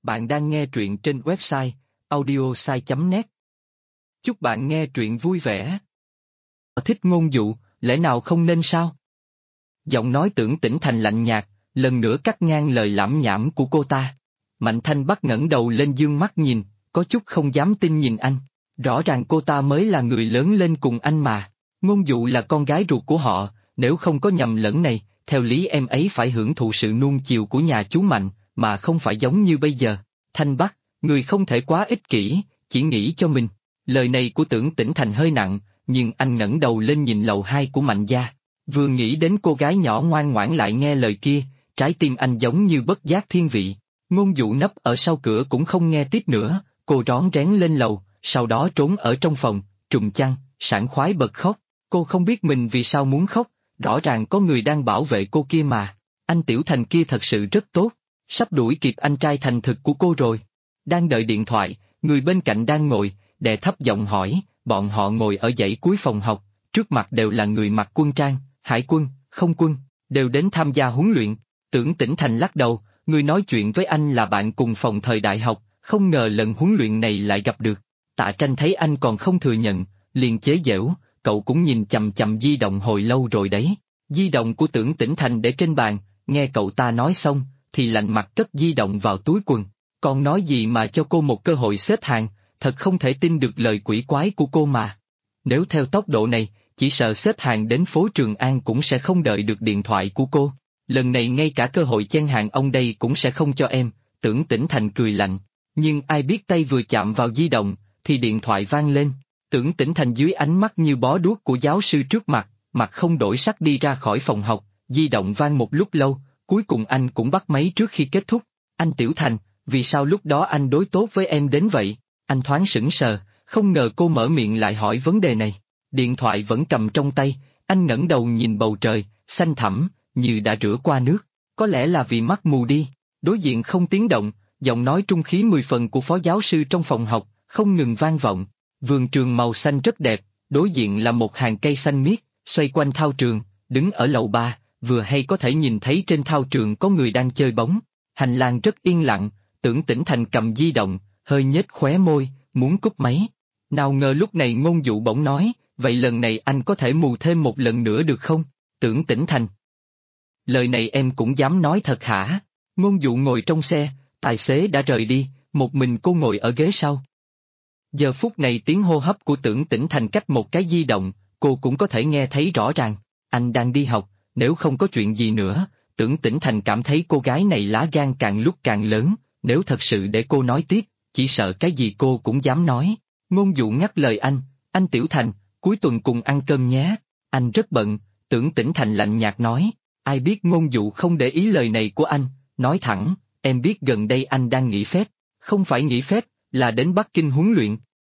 Bạn đang nghe truyện trên website audiosai.net. Chúc bạn nghe truyện vui vẻ. Thích ngôn dụ, lẽ nào không nên sao? Giọng nói Tưởng Tĩnh Thành lạnh nhạt, lần nữa cắt ngang lời lảm nhảm của cô ta. Mạnh Thanh Bắc ngẩng đầu lên dương mắt nhìn, có chút không dám tin nhìn anh. Rõ ràng cô ta mới là người lớn lên cùng anh mà. Ngôn dụ là con gái ruột của họ, nếu không có nhầm lẫn này, theo lý em ấy phải hưởng thụ sự nuông chiều của nhà chú Mạnh, mà không phải giống như bây giờ. Thanh Bắc, người không thể quá ích kỷ, chỉ nghĩ cho mình. Lời này của Tưởng Tĩnh Thành hơi nặng, nhưng anh ngẩng đầu lên nhìn lầu 2 của Mạnh gia. Vừa nghĩ đến cô gái nhỏ ngoan ngoãn lại nghe lời kia, trái tim anh giống như bất giác thiên vị. Ngôn dụ nấp ở sau cửa cũng không nghe tiếp nữa, cô rón rén lên lầu, sau đó trốn ở trong phòng, trùm chăn, sảng khoái bật khóc. Cô không biết mình vì sao muốn khóc, rõ ràng có người đang bảo vệ cô kia mà. Anh Tiểu Thành kia thật sự rất tốt, sắp đuổi kịp anh trai thành thực của cô rồi. Đang đợi điện thoại, người bên cạnh đang ngồi, đè thấp giọng hỏi, bọn họ ngồi ở dãy cuối phòng học, trước mặt đều là người mặc quân trang, hải quân, không quân, đều đến tham gia huấn luyện. Tưởng Tĩnh Thành lắc đầu, người nói chuyện với anh là bạn cùng phòng thời đại học, không ngờ lần huấn luyện này lại gặp được. Tạ Tranh thấy anh còn không thừa nhận, liền chế giễu, cậu cũng nhìn chằm chằm di động hồi lâu rồi đấy. Di động của Tưởng Tĩnh Thành để trên bàn, nghe cậu ta nói xong, thì lạnh mặt cất di động vào túi quần. Còn nói gì mà cho cô một cơ hội xếp hàng, thật không thể tin được lời quỷ quái của cô mà. Nếu theo tốc độ này, chỉ sợ xếp hàng đến phố Trường An cũng sẽ không đợi được điện thoại của cô. Lần này ngay cả cơ hội chen hàng ông đây cũng sẽ không cho em, Tưởng Tĩnh Thành cười lạnh. Nhưng ai biết tay vừa chạm vào di động, thì điện thoại vang lên. Tưởng Tĩnh Thành dưới ánh mắt như bó đuốc của giáo sư trước mặt, mặt không đổi sắc đi ra khỏi phòng học, di động vang một lúc lâu, cuối cùng anh cũng bắt máy trước khi kết thúc. Anh Tiểu Thành, vì sao lúc đó anh đối tốt với em đến vậy? Anh thoáng sững sờ, không ngờ cô mở miệng lại hỏi vấn đề này. Điện thoại vẫn cầm trong tay, anh ngẩng đầu nhìn bầu trời, xanh thẳm, như đã rửa qua nước. Có lẽ là vì mắt mù đi. Đối diện không tiếng động, giọng nói trung khí 10 phần của phó giáo sư trong phòng học, không ngừng vang vọng. Vườn trường màu xanh rất đẹp, đối diện là một hàng cây xanh miết, xoay quanh thao trường, đứng ở lầu 3, vừa hay có thể nhìn thấy trên thao trường có người đang chơi bóng. Hành lang rất yên lặng, Tưởng Tĩnh Thành cầm di động, hơi nhếch khóe môi, muốn cúp máy. Nào ngờ lúc này ngôn dụ bỗng nói, vậy lần này anh có thể mù thêm một lần nữa được không? Tưởng Tĩnh Thành. Lời này em cũng dám nói thật hả? Ngôn dụ ngồi trong xe, tài xế đã rời đi, một mình cô ngồi ở ghế sau. Giờ phút này tiếng hô hấp của Tưởng Tĩnh Thành cách một cái di động, cô cũng có thể nghe thấy rõ ràng. Anh đang đi học, nếu không có chuyện gì nữa, Tưởng Tĩnh Thành cảm thấy cô gái này lá gan càng lúc càng lớn, nếu thật sự để cô nói tiếp, chỉ sợ cái gì cô cũng dám nói. Ngôn dụ ngắt lời anh Tiểu Thành, cuối tuần cùng ăn cơm nhé. Anh rất bận, Tưởng Tĩnh Thành lạnh nhạt nói. Ai biết ngôn dụ không để ý lời này của anh, nói thẳng, em biết gần đây anh đang nghỉ phép, không phải nghỉ phép, là đến Bắc Kinh huấn luyện.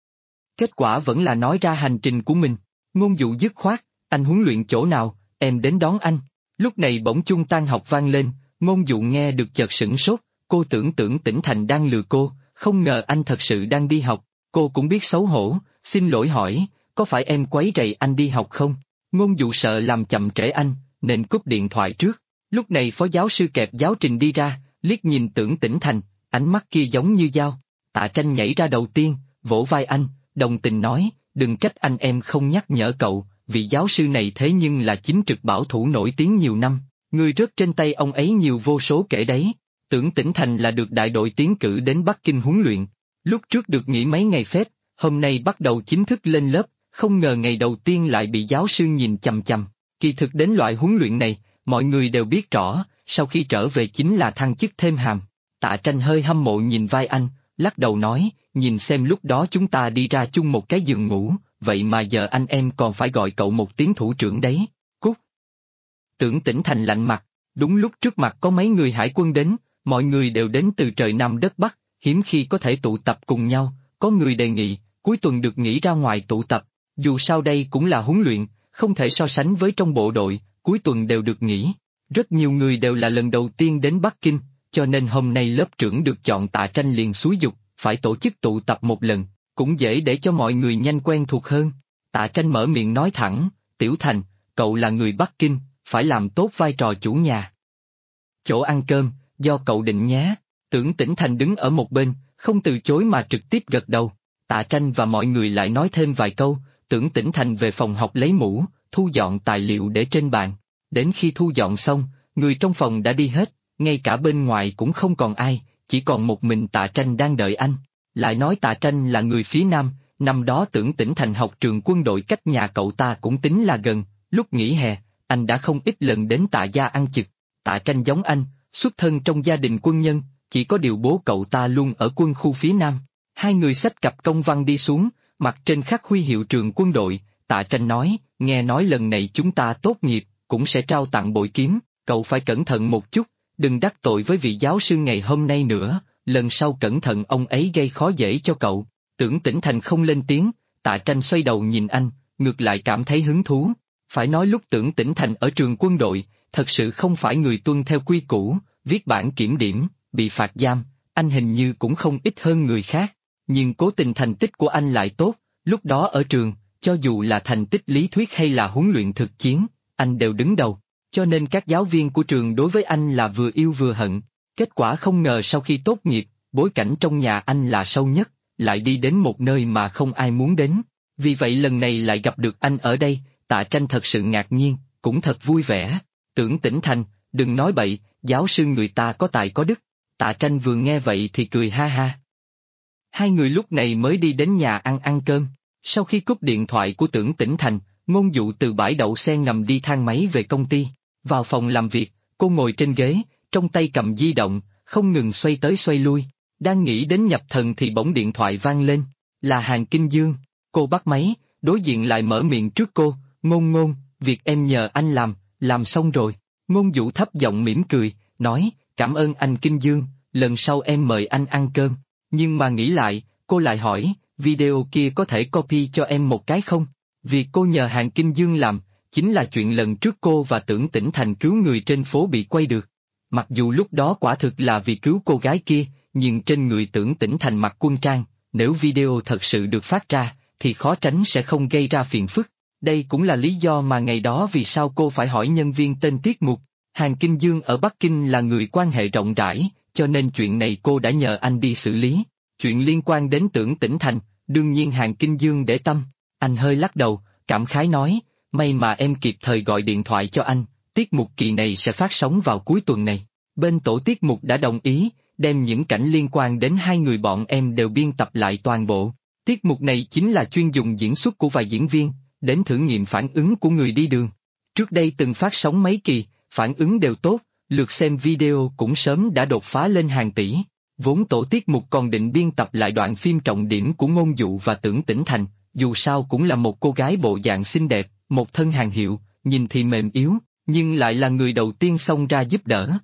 Kết quả vẫn là nói ra hành trình của mình. Ngôn dụ dứt khoát, anh huấn luyện chỗ nào, em đến đón anh. Lúc này bỗng chuông tan học vang lên, ngôn dụ nghe được chợt sửng sốt, cô tưởng Tưởng Tĩnh Thành đang lừa cô, không ngờ anh thật sự đang đi học. Cô cũng biết xấu hổ, xin lỗi hỏi, có phải em quấy rầy anh đi học không? Ngôn dụ sợ làm chậm trễ anh, nên cúp điện thoại trước. Lúc này phó giáo sư kẹp giáo trình đi ra, liếc nhìn Tưởng Tĩnh Thành, ánh mắt kia giống như dao. Tạ Tranh nhảy ra đầu tiên, vỗ vai anh, đồng tình nói, đừng trách anh em không nhắc nhở cậu, vị giáo sư này thế nhưng là chính trực bảo thủ nổi tiếng nhiều năm, người rớt trên tay ông ấy nhiều vô số kể đấy. Tưởng Tĩnh Thành là được đại đội tiến cử đến Bắc Kinh huấn luyện, lúc trước được nghỉ mấy ngày phép, hôm nay bắt đầu chính thức lên lớp, không ngờ ngày đầu tiên lại bị giáo sư nhìn chằm chằm. Kỳ thực đến loại huấn luyện này, mọi người đều biết rõ, sau khi trở về chính là thăng chức thêm hàm. Tạ Tranh hơi hâm mộ nhìn vai anh, lắc đầu nói, nhìn xem lúc đó chúng ta đi ra chung một cái giường ngủ, vậy mà giờ anh em còn phải gọi cậu một tiếng thủ trưởng đấy, cút. Tưởng Tĩnh Thành lạnh mặt, đúng lúc trước mặt có mấy người hải quân đến, mọi người đều đến từ trời Nam đất Bắc, hiếm khi có thể tụ tập cùng nhau, có người đề nghị, cuối tuần được nghỉ ra ngoài tụ tập, dù sao đây cũng là huấn luyện, không thể so sánh với trong bộ đội, cuối tuần đều được nghỉ. Rất nhiều người đều là lần đầu tiên đến Bắc Kinh, cho nên hôm nay lớp trưởng được chọn. Tạ Tranh liền xúi giục, phải tổ chức tụ tập một lần, cũng dễ để cho mọi người nhanh quen thuộc hơn. Tạ Tranh mở miệng nói thẳng, Tiểu Thành, cậu là người Bắc Kinh, phải làm tốt vai trò chủ nhà. Chỗ ăn cơm, do cậu định nhé. Tưởng Tĩnh Thành đứng ở một bên, không từ chối mà trực tiếp gật đầu. Tạ Tranh và mọi người lại nói thêm vài câu, Tưởng Tĩnh Thành về phòng học lấy mũ, thu dọn tài liệu để trên bàn. Đến khi thu dọn xong, người trong phòng đã đi hết, ngay cả bên ngoài cũng không còn ai, chỉ còn một mình Tạ Tranh đang đợi anh. Lại nói Tạ Tranh là người phía Nam, năm đó Tưởng Tĩnh Thành học trường quân đội cách nhà cậu ta cũng tính là gần, lúc nghỉ hè, anh đã không ít lần đến Tạ gia ăn trực. Tạ Tranh giống anh, xuất thân trong gia đình quân nhân, chỉ có điều bố cậu ta luôn ở quân khu phía Nam. Hai người xách cặp công văn đi xuống, mặt trên khắc huy hiệu trường quân đội. Tạ Tranh nói, nghe nói lần này chúng ta tốt nghiệp, cũng sẽ trao tặng bội kiếm, cậu phải cẩn thận một chút, đừng đắc tội với vị giáo sư ngày hôm nay nữa, lần sau cẩn thận ông ấy gây khó dễ cho cậu. Tưởng Tĩnh Thành không lên tiếng, Tạ Tranh xoay đầu nhìn anh, ngược lại cảm thấy hứng thú. Phải nói lúc Tưởng Tĩnh Thành ở trường quân đội, thật sự không phải người tuân theo quy củ, viết bản kiểm điểm, bị phạt giam, anh hình như cũng không ít hơn người khác. Nhưng cố tình thành tích của anh lại tốt, lúc đó ở trường, cho dù là thành tích lý thuyết hay là huấn luyện thực chiến, anh đều đứng đầu, cho nên các giáo viên của trường đối với anh là vừa yêu vừa hận. Kết quả không ngờ sau khi tốt nghiệp, bối cảnh trong nhà anh là sâu nhất, lại đi đến một nơi mà không ai muốn đến. Vì vậy lần này lại gặp được anh ở đây, Tạ Tranh thật sự ngạc nhiên, cũng thật vui vẻ. Tưởng Tĩnh Thành, đừng nói bậy, giáo sư người ta có tài có đức. Tạ Tranh vừa nghe vậy thì cười ha ha. Hai người lúc này mới đi đến nhà ăn cơm. Sau khi cúp điện thoại của Tưởng Tĩnh Thành, Ngôn Dụ từ bãi đậu xe ngầm đi thang máy về công ty. Vào phòng làm việc, cô ngồi trên ghế, trong tay cầm di động, không ngừng xoay tới xoay lui. Đang nghĩ đến nhập thần thì bỗng điện thoại vang lên. Là Hàn Kinh Dương. Cô bắt máy, đối diện lại mở miệng trước cô. Ngôn, việc em nhờ anh làm xong rồi. Ngôn Dụ thấp giọng mỉm cười, nói, cảm ơn anh Kinh Dương, lần sau em mời anh ăn cơm. Nhưng mà nghĩ lại, cô lại hỏi, video kia có thể copy cho em một cái không? Việc cô nhờ Hàn Kinh Dương làm, chính là chuyện lần trước cô và Tưởng Tĩnh Thành cứu người trên phố bị quay được. Mặc dù lúc đó quả thực là vì cứu cô gái kia, nhưng trên người Tưởng Tĩnh Thành mặc quân trang, nếu video thật sự được phát ra, thì khó tránh sẽ không gây ra phiền phức. Đây cũng là lý do mà ngày đó vì sao cô phải hỏi nhân viên tên tiết mục. Hàn Kinh Dương ở Bắc Kinh là người quan hệ rộng rãi, cho nên chuyện này cô đã nhờ anh đi xử lý. Chuyện liên quan đến Tưởng Tĩnh Thành, đương nhiên Hàn Kinh Dương để tâm. Anh hơi lắc đầu, cảm khái nói, may mà em kịp thời gọi điện thoại cho anh, tiết mục kỳ này sẽ phát sóng vào cuối tuần này. Bên tổ tiết mục đã đồng ý, đem những cảnh liên quan đến hai người bọn em đều biên tập lại toàn bộ. Tiết mục này chính là chuyên dùng diễn xuất của vài diễn viên, đến thử nghiệm phản ứng của người đi đường. Trước đây từng phát sóng mấy kỳ, phản ứng đều tốt, lượt xem video cũng sớm đã đột phá lên hàng tỷ. Vốn tổ tiết mục còn định biên tập lại đoạn phim trọng điểm của Ngôn Dụ và Tưởng Tĩnh Thành, dù sao cũng là một cô gái bộ dạng xinh đẹp, một thân hàng hiệu, nhìn thì mềm yếu, nhưng lại là người đầu tiên xông ra giúp đỡ.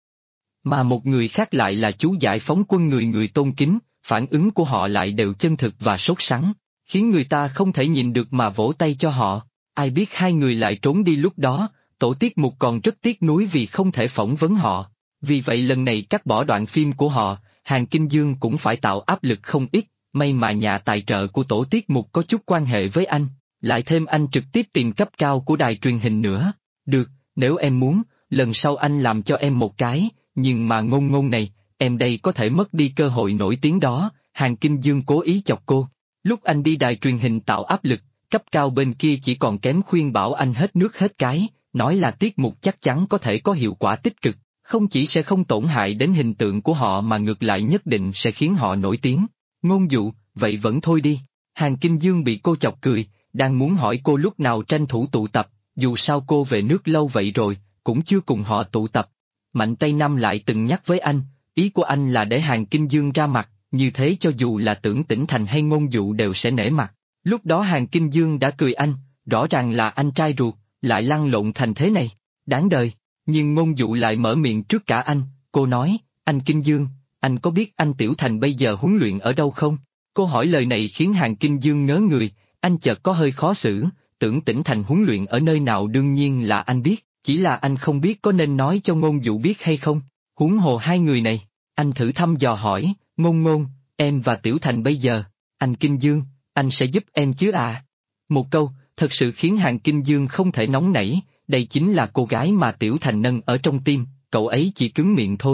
Mà một người khác lại là chú giải phóng quân người tôn kính, phản ứng của họ lại đều chân thực và sốt sắng, khiến người ta không thể nhìn được mà vỗ tay cho họ. Ai biết hai người lại trốn đi lúc đó, tổ tiết mục còn rất tiếc nuối vì không thể phỏng vấn họ. Vì vậy lần này cắt bỏ đoạn phim của họ, Hàn Kinh Dương cũng phải tạo áp lực không ít, may mà nhà tài trợ của tổ tiết mục có chút quan hệ với anh, lại thêm anh trực tiếp tìm cấp cao của đài truyền hình nữa. Được, nếu em muốn, lần sau anh làm cho em một cái, nhưng mà Ngôn này, em đây có thể mất đi cơ hội nổi tiếng đó. Hàn Kinh Dương cố ý chọc cô. Lúc anh đi đài truyền hình tạo áp lực, cấp cao bên kia chỉ còn kém khuyên bảo anh hết nước hết cái, nói là tiết mục chắc chắn có thể có hiệu quả tích cực, không chỉ sẽ không tổn hại đến hình tượng của họ mà ngược lại nhất định sẽ khiến họ nổi tiếng. Ngôn Dụ, vậy vẫn thôi đi. Hàn Kinh Dương bị cô chọc cười, đang muốn hỏi cô lúc nào tranh thủ tụ tập, dù sao cô về nước lâu vậy rồi, cũng chưa cùng họ tụ tập. Mạnh Tây Nam lại từng nhắc với anh, ý của anh là để Hàn Kinh Dương ra mặt, như thế cho dù là Tưởng Tĩnh Thành hay Ngôn Dụ đều sẽ nể mặt. Lúc đó Hàn Kinh Dương đã cười anh, rõ ràng là anh trai ruột, lại lăn lộn thành thế này, đáng đời. Nhưng Ngôn Dụ lại mở miệng trước cả anh, cô nói, anh Kinh Dương, anh có biết anh Tiểu Thành bây giờ huấn luyện ở đâu không? Cô hỏi lời này khiến Hàn Kinh Dương ngớ người, anh chợt có hơi khó xử, Tưởng Tĩnh Thành huấn luyện ở nơi nào đương nhiên là anh biết, chỉ là anh không biết có nên nói cho Ngôn Dụ biết hay không, huống hồ hai người này. Anh thử thăm dò hỏi, Ngôn, em và Tiểu Thành bây giờ, anh Kinh Dương, anh sẽ giúp em chứ à? Một câu, thật sự khiến Hàn Kinh Dương không thể nóng nảy, đây chính là cô gái mà Tiểu Thành nâng ở trong tim, cậu ấy chỉ cứng miệng thôi,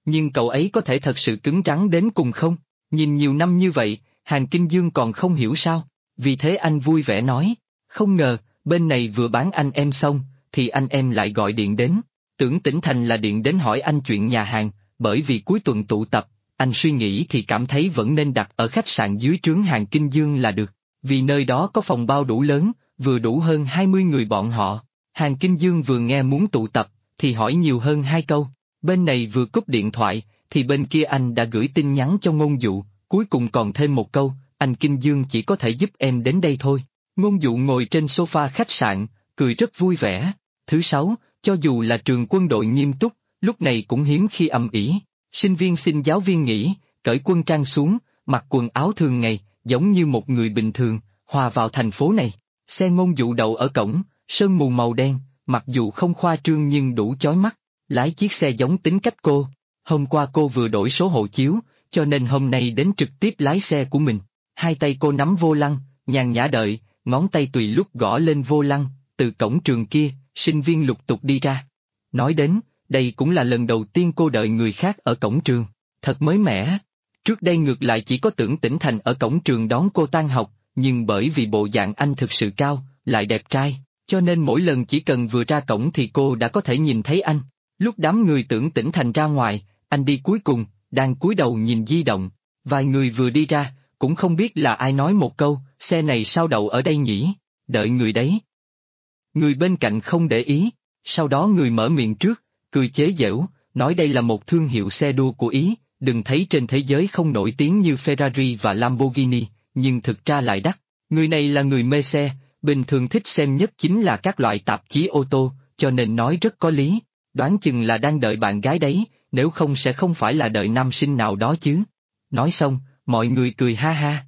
nhưng cậu ấy có thể thật sự cứng rắn đến cùng không? Nhìn nhiều năm như vậy, Hàn Kinh Dương còn không hiểu sao? Vì thế anh vui vẻ nói, không ngờ, bên này vừa bán anh em xong, thì anh em lại gọi điện đến. Tưởng Tĩnh Thành là điện đến hỏi anh chuyện nhà hàng, bởi vì cuối tuần tụ tập, anh suy nghĩ thì cảm thấy vẫn nên đặt ở khách sạn dưới trướng Hàn Kinh Dương là được, vì nơi đó có phòng bao đủ lớn, vừa đủ hơn 20 người bọn họ. Hàn Kinh Dương vừa nghe muốn tụ tập, thì hỏi nhiều hơn 2 câu, bên này vừa cúp điện thoại, thì bên kia anh đã gửi tin nhắn cho Ngôn Dụ, cuối cùng còn thêm một câu, anh Kinh Dương chỉ có thể giúp em đến đây thôi. Ngôn Dụ ngồi trên sofa khách sạn, cười rất vui vẻ. Thứ sáu, cho dù là trường quân đội nghiêm túc, lúc này cũng hiếm khi ầm ĩ. Sinh viên xin giáo viên nghỉ, cởi quân trang xuống, mặc quần áo thường ngày, giống như một người bình thường, hòa vào thành phố này. Xe Ngôn Dụ đậu ở cổng, sơn mù màu đen, mặc dù không khoa trương nhưng đủ chói mắt. Lái chiếc xe giống tính cách cô. Hôm qua cô vừa đổi số hộ chiếu, cho nên hôm nay đến trực tiếp lái xe của mình. Hai tay cô nắm vô lăng, nhàn nhã đợi, ngón tay tùy lúc gõ lên vô lăng, từ cổng trường kia, sinh viên lục tục đi ra. Nói đến, đây cũng là lần đầu tiên cô đợi người khác ở cổng trường, thật mới mẻ. Trước đây ngược lại chỉ có Tưởng Tĩnh Thành ở cổng trường đón cô tan học, nhưng bởi vì bộ dạng anh thực sự cao, lại đẹp trai, cho nên mỗi lần chỉ cần vừa ra cổng thì cô đã có thể nhìn thấy anh. Lúc đám người Tưởng Tĩnh Thành ra ngoài, anh đi cuối cùng, đang cúi đầu nhìn di động. Vài người vừa đi ra, cũng không biết là ai nói một câu, xe này sao đậu ở đây nhỉ, đợi người đấy. Người bên cạnh không để ý, sau đó người mở miệng trước, cười chế giễu, nói đây là một thương hiệu xe đua của Ý, đừng thấy trên thế giới không nổi tiếng như Ferrari và Lamborghini, nhưng thực ra lại đắt. Người này là người mê xe, bình thường thích xem nhất chính là các loại tạp chí ô tô, cho nên nói rất có lý, đoán chừng là đang đợi bạn gái đấy, nếu không sẽ không phải là đợi nam sinh nào đó chứ. Nói xong, mọi người cười ha ha.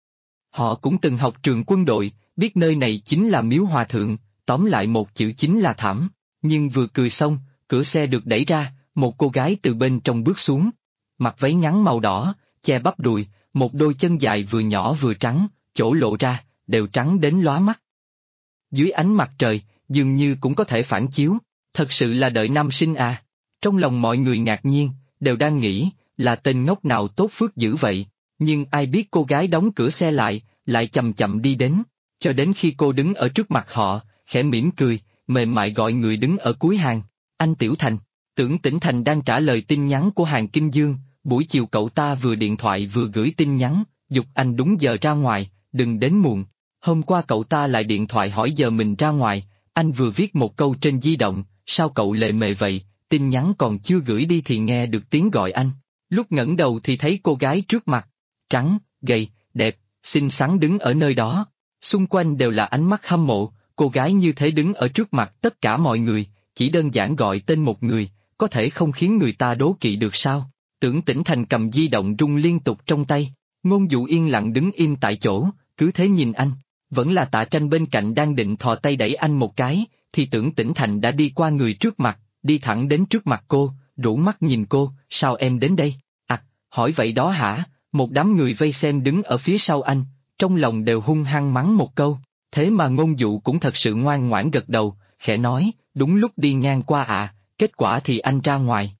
Họ cũng từng học trường quân đội, biết nơi này chính là Miếu Hòa Thượng, tóm lại một chữ chính là thảm. Nhưng vừa cười xong, cửa xe được đẩy ra, một cô gái từ bên trong bước xuống. Mặc váy ngắn màu đỏ, che bắp đùi, một đôi chân dài vừa nhỏ vừa trắng, chỗ lộ ra, đều trắng đến lóa mắt. Dưới ánh mặt trời, dường như cũng có thể phản chiếu, thật sự là đợi nam sinh à. Trong lòng mọi người ngạc nhiên, đều đang nghĩ, là tên ngốc nào tốt phước dữ vậy, nhưng ai biết cô gái đóng cửa xe lại chậm chậm đi đến, cho đến khi cô đứng ở trước mặt họ, khẽ mỉm cười, mềm mại gọi người đứng ở cuối hàng, anh Tiểu Thành. Tưởng Tĩnh Thành đang trả lời tin nhắn của Hàn Kinh Dương, buổi chiều cậu ta vừa điện thoại vừa gửi tin nhắn, giục anh đúng giờ ra ngoài, đừng đến muộn. Hôm qua cậu ta lại điện thoại hỏi giờ mình ra ngoài, anh vừa viết một câu trên di động, sao cậu lề mề vậy, tin nhắn còn chưa gửi đi thì nghe được tiếng gọi anh. Lúc ngẩng đầu thì thấy cô gái trước mặt, trắng, gầy, đẹp, xinh xắn đứng ở nơi đó. Xung quanh đều là ánh mắt hâm mộ, cô gái như thế đứng ở trước mặt tất cả mọi người, chỉ đơn giản gọi tên một người, có thể không khiến người ta đố kỵ được sao? Tưởng Tĩnh Thành cầm di động rung liên tục trong tay, Ngôn Dụ yên lặng đứng im tại chỗ, cứ thế nhìn anh. Vẫn là Tạ Tranh bên cạnh đang định thò tay đẩy anh một cái, thì Tưởng Tĩnh Thành đã đi qua người trước mặt, đi thẳng đến trước mặt cô, rũ mắt nhìn cô, sao em đến đây? À, hỏi vậy đó hả? Một đám người vây xem đứng ở phía sau anh, trong lòng đều hung hăng mắng một câu, thế mà Ngôn Dụ cũng thật sự ngoan ngoãn gật đầu, khẽ nói, đúng lúc đi ngang qua à, kết quả thì anh ra ngoài.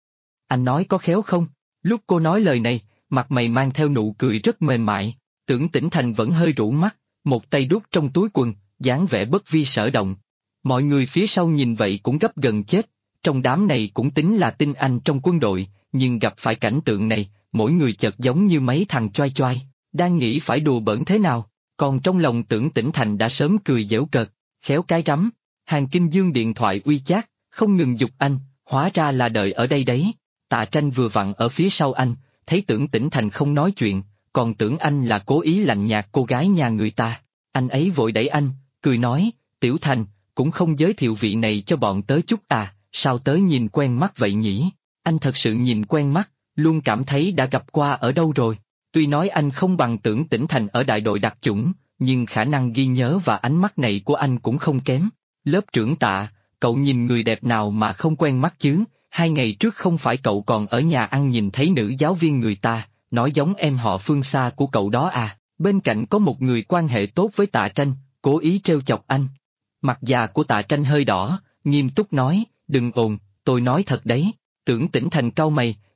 Anh nói có khéo không? Lúc cô nói lời này, mặt mày mang theo nụ cười rất mềm mại, Tưởng Tĩnh Thành vẫn hơi rũ mắt, một tay đút trong túi quần, dáng vẻ bất vi sở động. Mọi người phía sau nhìn vậy cũng gấp gần chết, trong đám này cũng tính là tinh anh trong quân đội, nhưng gặp phải cảnh tượng này, mỗi người chợt giống như mấy thằng choai choai, đang nghĩ phải đùa bỡn thế nào, còn trong lòng Tưởng Tĩnh Thành đã sớm cười giễu cợt, khéo cái rắm. Hàn Kinh Dương điện thoại uy chát, không ngừng giục anh, hóa ra là đợi ở đây đấy. Tạ Tranh vừa vặn ở phía sau anh, thấy Tưởng Tĩnh Thành không nói chuyện, còn tưởng anh là cố ý lạnh nhạt cô gái nhà người ta. Anh ấy vội đẩy anh, cười nói, Tiểu Thành, cũng không giới thiệu vị này cho bọn tớ chút à, sao tớ nhìn quen mắt vậy nhỉ? Anh thật sự nhìn quen mắt, luôn cảm thấy đã gặp qua ở đâu rồi. Tuy nói anh không bằng Tưởng Tĩnh Thành ở đại đội đặc chủng, nhưng khả năng ghi nhớ và ánh mắt này của anh cũng không kém. Lớp trưởng Tạ, cậu nhìn người đẹp nào mà không quen mắt chứ? 2 ngày trước không phải cậu còn ở nhà ăn nhìn thấy nữ giáo viên người ta, nói giống em họ Phương xa của cậu đó à? Bên cạnh có một người quan hệ tốt với Tạ Tranh, cố ý trêu chọc anh. Mặt già của Tạ Tranh hơi đỏ, nghiêm túc nói, đừng ồn, tôi nói thật đấy. Tưởng Tĩnh Thành cau mày,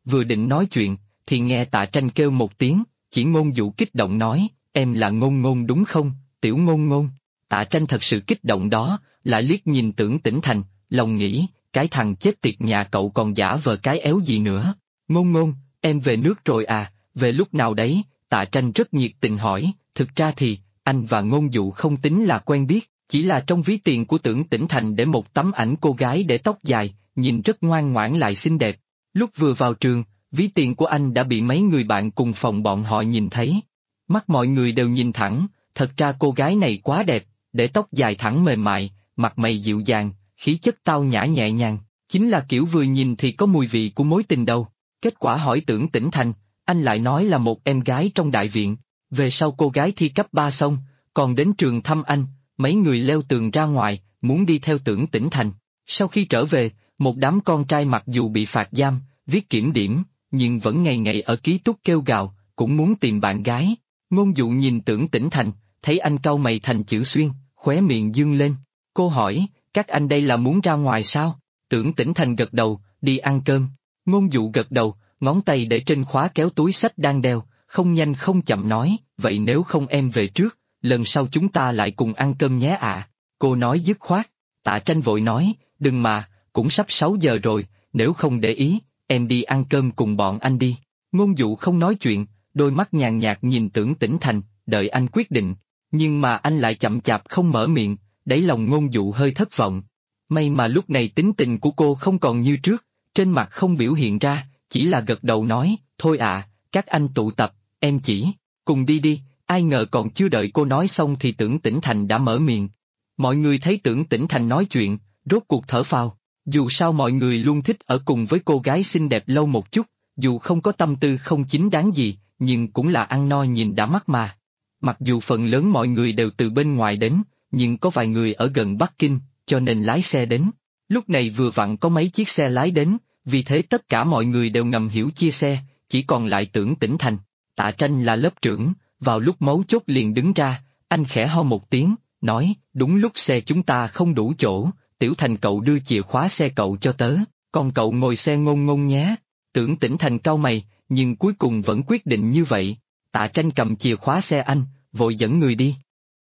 Vừa định nói chuyện, thì nghe Tạ Tranh kêu một tiếng, chỉ Ngôn Dụ kích động nói, em là Ngôn Ngôn đúng không, tiểu Ngôn Ngôn. Tạ Tranh thật sự kích động đó, lại liếc nhìn Tưởng Tĩnh Thành, lòng nghĩ, cái thằng chết tiệt nhà cậu còn giả vờ cái éo gì nữa. Ngôn Ngôn, em về nước rồi à, về lúc nào đấy? Tạ Tranh rất nhiệt tình hỏi, thực ra thì, anh và Ngôn Dụ không tính là quen biết, chỉ là trong ví tiền của Tưởng Tĩnh Thành để một tấm ảnh cô gái để tóc dài, nhìn rất ngoan ngoãn lại xinh đẹp. Lúc vừa vào trường, ví tiền của anh đã bị mấy người bạn cùng phòng bọn họ nhìn thấy. Mắt mọi người đều nhìn thẳng, thật ra cô gái này quá đẹp, để tóc dài thẳng mềm mại, mặt mày dịu dàng, khí chất tao nhã nhẹ nhàng, chính là kiểu vừa nhìn thì có mùi vị của mối tình đâu. Kết quả hỏi Tưởng Tĩnh Thành, anh lại nói là một em gái trong đại viện. Về sau cô gái thi cấp 3 xong, còn đến trường thăm anh, mấy người leo tường ra ngoài, muốn đi theo Tưởng Tĩnh Thành. Sau khi trở về, một đám con trai mặc dù bị phạt giam, viết kiểm điểm, nhưng vẫn ngày ngày ở ký túc kêu gào, cũng muốn tìm bạn gái. Ngôn Dụ nhìn Tưởng Tĩnh Thành, thấy anh cau mày thành chữ xuyên, khóe miệng dương lên. Cô hỏi, các anh đây là muốn ra ngoài sao? Tưởng Tĩnh Thành gật đầu, đi ăn cơm. Ngôn Dụ gật đầu, ngón tay để trên khóa kéo túi xách đang đeo, không nhanh không chậm nói, vậy nếu không em về trước, lần sau chúng ta lại cùng ăn cơm nhé ạ. Cô nói dứt khoát. Tạ Tranh vội nói, đừng mà, cũng sắp 6 giờ rồi, nếu không để ý, em đi ăn cơm cùng bọn anh đi. Ngôn Dụ không nói chuyện, đôi mắt nhàn nhạt nhìn Tưởng Tĩnh Thành, đợi anh quyết định. Nhưng mà anh lại chậm chạp không mở miệng, đáy lòng Ngôn Dụ hơi thất vọng. May mà lúc này tính tình của cô không còn như trước, trên mặt không biểu hiện ra, chỉ là gật đầu nói, thôi ạ, các anh tụ tập, em chỉ, cùng đi đi. Ai ngờ còn chưa đợi cô nói xong thì Tưởng Tĩnh Thành đã mở miệng. Mọi người thấy Tưởng Tĩnh Thành nói chuyện, rốt cuộc thở phào. Dù sao mọi người luôn thích ở cùng với cô gái xinh đẹp lâu một chút, dù không có tâm tư không chính đáng gì, nhưng cũng là ăn no nhìn đã mắt mà. Mặc dù phần lớn mọi người đều từ bên ngoài đến, nhưng có vài người ở gần Bắc Kinh, cho nên lái xe đến. Lúc này vừa vặn có mấy chiếc xe lái đến, vì thế tất cả mọi người đều ngầm hiểu chia xe, chỉ còn lại Tưởng Tĩnh Thành. Tạ Tranh là lớp trưởng, vào lúc mấu chốt liền đứng ra, anh khẽ ho một tiếng, nói, đúng lúc xe chúng ta không đủ chỗ, Tiểu Thành cậu đưa chìa khóa xe cậu cho tớ, còn cậu ngồi xe Ngôn Ngôn nhé. Tưởng Tĩnh Thành cau mày, nhưng cuối cùng vẫn quyết định như vậy. Tạ Tranh cầm chìa khóa xe anh, vội dẫn người đi.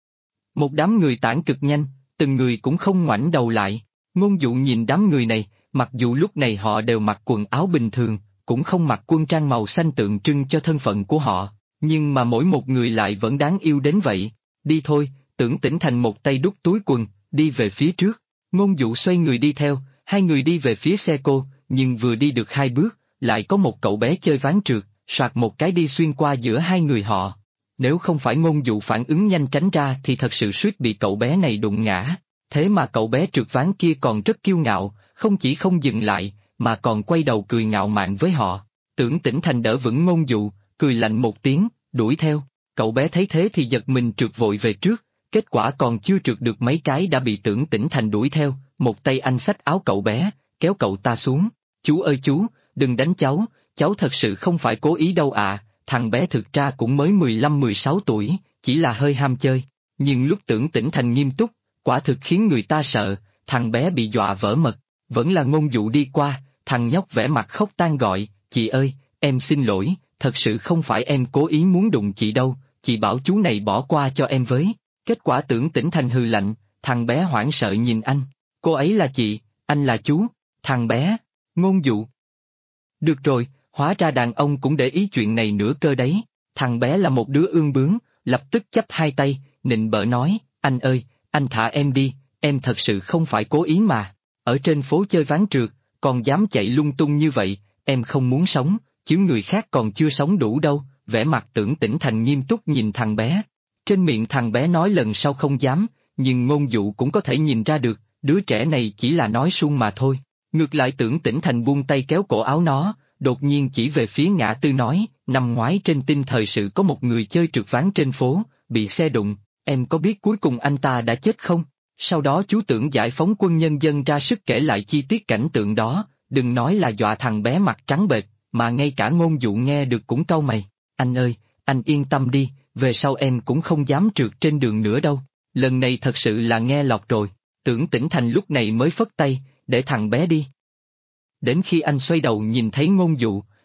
Một đám người tản cực nhanh, từng người cũng không ngoảnh đầu lại. Ngôn Dụ nhìn đám người này, mặc dù lúc này họ đều mặc quần áo bình thường, cũng không mặc quân trang màu xanh tượng trưng cho thân phận của họ, nhưng mà mỗi một người lại vẫn đáng yêu đến vậy. Đi thôi, Tưởng Tĩnh Thành một tay đút túi quần, đi về phía trước. Ngôn Dụ xoay người đi theo, hai người đi về phía xe cô, nhưng vừa đi được 2 bước, lại có một cậu bé chơi ván trượt, soạt một cái đi xuyên qua giữa hai người họ. Nếu không phải Ngôn Dụ phản ứng nhanh tránh ra thì thật sự suýt bị cậu bé này đụng ngã. Thế mà cậu bé trượt ván kia còn rất kiêu ngạo, không chỉ không dừng lại, mà còn quay đầu cười ngạo mạn với họ. Tưởng Tĩnh Thành đỡ vững Ngôn Dụ, cười lạnh một tiếng, đuổi theo. Cậu bé thấy thế thì giật mình trượt vội về trước, kết quả còn chưa trượt được mấy cái đã bị Tưởng Tĩnh Thành đuổi theo, một tay anh xách áo cậu bé, kéo cậu ta xuống. Chú ơi chú, đừng đánh cháu thật sự không phải cố ý đâu ạ. Thằng bé thực ra cũng mới 15-16 tuổi, chỉ là hơi ham chơi. Nhưng lúc Tưởng Tĩnh Thành nghiêm túc, quả thực khiến người ta sợ, thằng bé bị dọa vỡ mật. Vẫn là Ngôn Dụ đi qua, thằng nhóc vẻ mặt khóc tang gọi, chị ơi, em xin lỗi, thật sự không phải em cố ý muốn đụng chị đâu, chị bảo chú này bỏ qua cho em với. Kết quả Tưởng Tĩnh Thành hừ lạnh, thằng bé hoảng sợ nhìn anh, cô ấy là chị, anh là chú, thằng bé, Ngôn Dụ. Được rồi, hóa ra đàn ông cũng để ý chuyện này nữa cơ đấy. Thằng bé là một đứa ương bướng, lập tức chắp hai tay, nịnh bợ nói, anh ơi, anh thả em đi, em thật sự không phải cố ý mà. Ở trên phố chơi ván trượt, còn dám chạy lung tung như vậy, em không muốn sống, chứ người khác còn chưa sống đủ đâu. Vẻ mặt Tưởng Tĩnh Thành nghiêm túc nhìn thằng bé. Trên miệng thằng bé nói lần sau không dám, nhưng Ngôn Dụ cũng có thể nhìn ra được, đứa trẻ này chỉ là nói suông mà thôi. Ngược lại Tưởng Tĩnh Thành buông tay kéo cổ áo nó, đột nhiên chỉ về phía ngã tư nói, năm ngoái trên tin thời sự có một người chơi trượt ván trên phố, bị xe đụng, em có biết cuối cùng anh ta đã chết không? Sau đó chú Tưởng Giải phóng quân nhân dân ra sức kể lại chi tiết cảnh tượng đó, đừng nói là dọa thằng bé mặt trắng bệch, mà ngay cả Ngôn Dụ nghe được cũng cau mày. Anh ơi, anh yên tâm đi, về sau em cũng không dám trượt trên đường nữa đâu, lần này thật sự là nghe lọt rồi. Tưởng Tĩnh Thành lúc này mới phất tay, để thằng bé đi. Đến khi anh xoay đầu nhìn thấy Ngôn Dụ,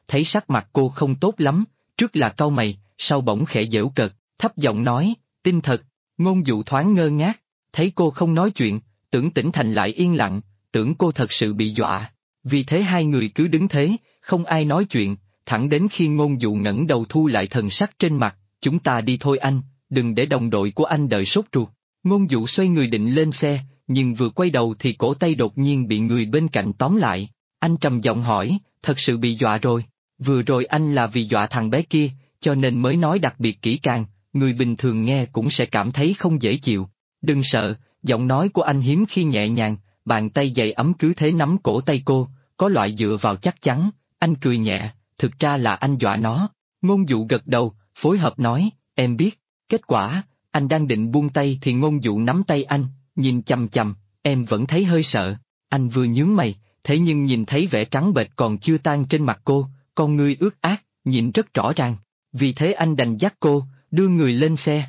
thấy sắc mặt cô không tốt lắm, trước là cau mày, sau bỗng khẽ giễu cợt, thấp giọng nói, tin thật. Ngôn Dụ thoáng ngơ ngác, thấy cô không nói chuyện, Tưởng Tĩnh Thành lại yên lặng, tưởng cô thật sự bị dọa. Vì thế hai người cứ đứng thế, không ai nói chuyện, thẳng đến khi Ngôn Dụ ngẩng đầu thu lại thần sắc trên mặt, chúng ta đi thôi anh, đừng để đồng đội của anh đợi sốt ruột. Ngôn Dụ xoay người định lên xe, nhưng vừa quay đầu thì cổ tay đột nhiên bị người bên cạnh tóm lại. Anh trầm giọng hỏi, thật sự bị dọa rồi. Vừa rồi anh là vì dọa thằng bé kia, cho nên mới nói đặc biệt kỹ càng, người bình thường nghe cũng sẽ cảm thấy không dễ chịu. Đừng sợ, giọng nói của anh hiếm khi nhẹ nhàng, bàn tay dày ấm cứ thế nắm cổ tay cô, có loại dựa vào chắc chắn. Anh cười nhẹ, thực ra là anh dọa nó. Ngôn Dụ gật đầu, phối hợp nói, em biết. Kết quả, anh đang định buông tay thì Ngôn Dụ nắm tay anh, nhìn chằm chằm, em vẫn thấy hơi sợ. Anh vừa nhướng mày, thế nhưng nhìn thấy vẻ trắng bệch còn chưa tan trên mặt cô, con ngươi ướt át, nhìn rất rõ ràng. Vì thế anh đành dắt cô, đưa người lên xe.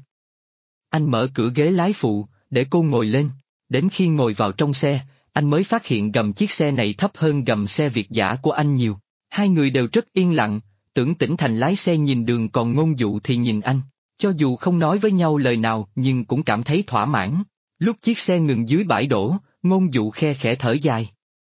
Anh mở cửa ghế lái phụ, để cô ngồi lên. Đến khi ngồi vào trong xe, anh mới phát hiện gầm chiếc xe này thấp hơn gầm xe Việt dã của anh nhiều. Hai người đều rất yên lặng, Tưởng Tĩnh Thành lái xe nhìn đường còn Ngôn Dụ thì nhìn anh. Cho dù không nói với nhau lời nào nhưng cũng cảm thấy thỏa mãn. Lúc chiếc xe ngừng dưới bãi đổ, Ngôn Dụ khe khẽ thở dài.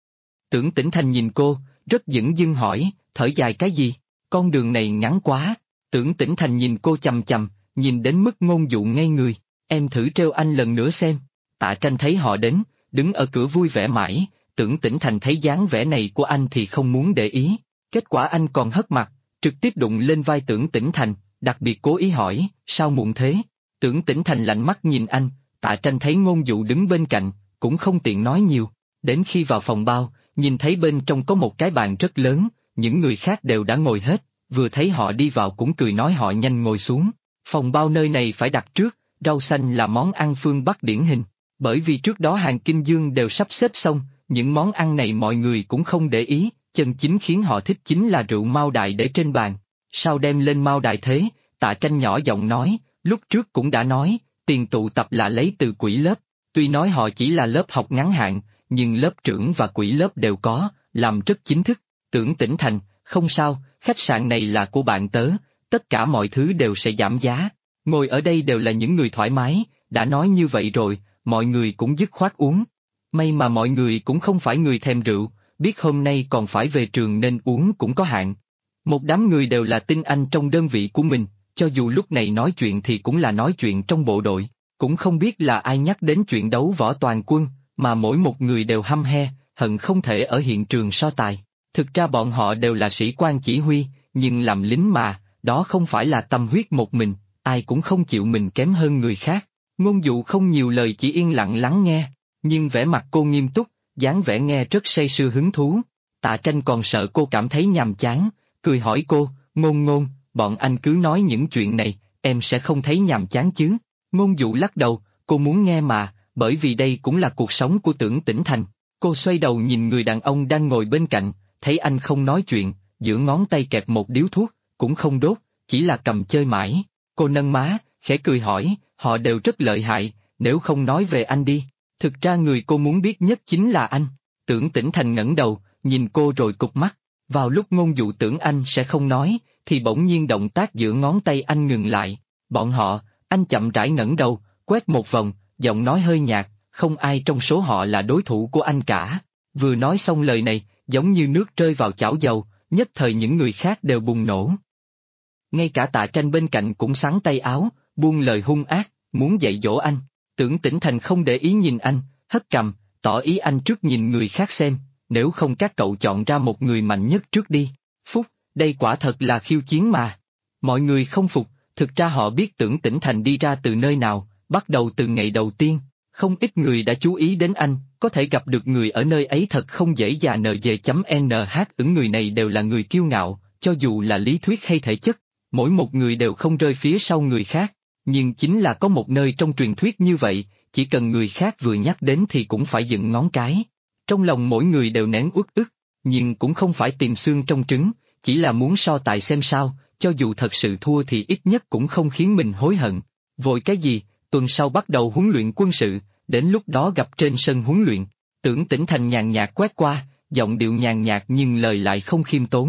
Tưởng Tĩnh Thành nhìn cô, rất dửng dưng hỏi, thở dài cái gì? Con đường này ngắn quá. Tưởng Tĩnh Thành nhìn cô chằm chằm, nhìn đến mức Ngôn Dụ ngây người. Em thử trêu anh lần nữa xem. Tạ Tranh thấy họ đến, đứng ở cửa vui vẻ mãi. Tưởng Tĩnh Thành thấy dáng vẻ này của anh thì không muốn để ý. Kết quả anh còn hất mặt, trực tiếp đụng lên vai Tưởng Tĩnh Thành, đặc biệt cố ý hỏi, sao muộn thế? Tưởng Tĩnh Thành lạnh mắt nhìn anh, Tạ Tranh thấy Ngôn Dụ đứng bên cạnh, cũng không tiện nói nhiều. Đến khi vào phòng bao, nhìn thấy bên trong có một cái bàn rất lớn, những người khác đều đã ngồi hết, vừa thấy họ đi vào cũng cười nói họ nhanh ngồi xuống. Phòng bao nơi này phải đặt trước, rau xanh là món ăn phương Bắc điển hình, bởi vì trước đó hàng Kinh Dương đều sắp xếp xong, những món ăn này mọi người cũng không để ý, chân chính khiến họ thích chính là rượu Mao Đại để trên bàn. Sao đem lên Mao Đại thế? Tạ Tranh nhỏ giọng nói, lúc trước cũng đã nói, tiền tụ tập là lấy từ quỹ lớp, tuy nói họ chỉ là lớp học ngắn hạn, nhưng lớp trưởng và quỹ lớp đều có, làm rất chính thức. Tưởng Tĩnh Thành, không sao, khách sạn này là của bạn tớ, tất cả mọi thứ đều sẽ giảm giá, ngồi ở đây đều là những người thoải mái, đã nói như vậy rồi, mọi người cũng dứt khoát uống. May mà mọi người cũng không phải người thèm rượu, biết hôm nay còn phải về trường nên uống cũng có hạn. Một đám người đều là tinh anh trong đơn vị của mình, cho dù lúc này nói chuyện thì cũng là nói chuyện trong bộ đội, cũng không biết là ai nhắc đến chuyện đấu võ toàn quân, mà mỗi một người đều hăm he, hận không thể ở hiện trường so tài. Thực ra bọn họ đều là sĩ quan chỉ huy, nhưng làm lính mà, đó không phải là tâm huyết một mình, ai cũng không chịu mình kém hơn người khác. Ngôn Dụ không nhiều lời chỉ yên lặng lắng nghe, nhưng vẻ mặt cô nghiêm túc, dáng vẻ nghe rất say sưa hứng thú. Tạ Tranh còn sợ cô cảm thấy nhàm chán, cười hỏi cô, Ngôn, bọn anh cứ nói những chuyện này, em sẽ không thấy nhàm chán chứ? Ngôn Dụ lắc đầu, cô muốn nghe mà, bởi vì đây cũng là cuộc sống của Tưởng Tĩnh Thành. Cô xoay đầu nhìn người đàn ông đang ngồi bên cạnh, thấy anh không nói chuyện, giữa ngón tay kẹp một điếu thuốc, cũng không đốt, chỉ là cầm chơi mãi. Cô nâng má, khẽ cười hỏi, họ đều rất lợi hại, nếu không nói về anh đi. Thực ra người cô muốn biết nhất chính là anh. Tưởng Tĩnh Thành ngẩng đầu, nhìn cô rồi cụp mắt. Vào lúc Ngôn Dụ tưởng anh sẽ không nói, thì bỗng nhiên động tác giữa ngón tay anh ngừng lại. Bọn họ, anh chậm rãi ngẩng đầu, quét một vòng, giọng nói hơi nhạt, không ai trong số họ là đối thủ của anh cả. Vừa nói xong lời này, giống như nước rơi vào chảo dầu, nhất thời những người khác đều bùng nổ. Ngay cả Tạ Tranh bên cạnh cũng xắn tay áo, buông lời hung ác, muốn dạy dỗ anh. Tưởng Tĩnh Thành không để ý nhìn anh, hất cằm, tỏ ý anh trước nhìn người khác xem, nếu không các cậu chọn ra một người mạnh nhất trước đi. Phúc, đây quả thật là khiêu chiến mà. Mọi người không phục, thực ra họ biết Tưởng Tĩnh Thành đi ra từ nơi nào, bắt đầu từ ngày đầu tiên. Không ít người đã chú ý đến anh, có thể gặp được người ở nơi ấy thật không dễ dàng. NG.NH ứng người này đều là người kiêu ngạo, cho dù là lý thuyết hay thể chất, mỗi một người đều không rơi phía sau người khác. Nhưng chính là có một nơi trong truyền thuyết như vậy, chỉ cần người khác vừa nhắc đến thì cũng phải dựng ngón cái. Trong lòng mỗi người đều nén uất ức, nhưng cũng không phải tìm xương trong trứng, chỉ là muốn so tài xem sao, cho dù thật sự thua thì ít nhất cũng không khiến mình hối hận. Vội cái gì, tuần sau bắt đầu huấn luyện quân sự, đến lúc đó gặp trên sân huấn luyện. Tưởng Tĩnh Thành nhàn nhạt quét qua, giọng điệu nhàn nhạt nhưng lời lại không khiêm tốn.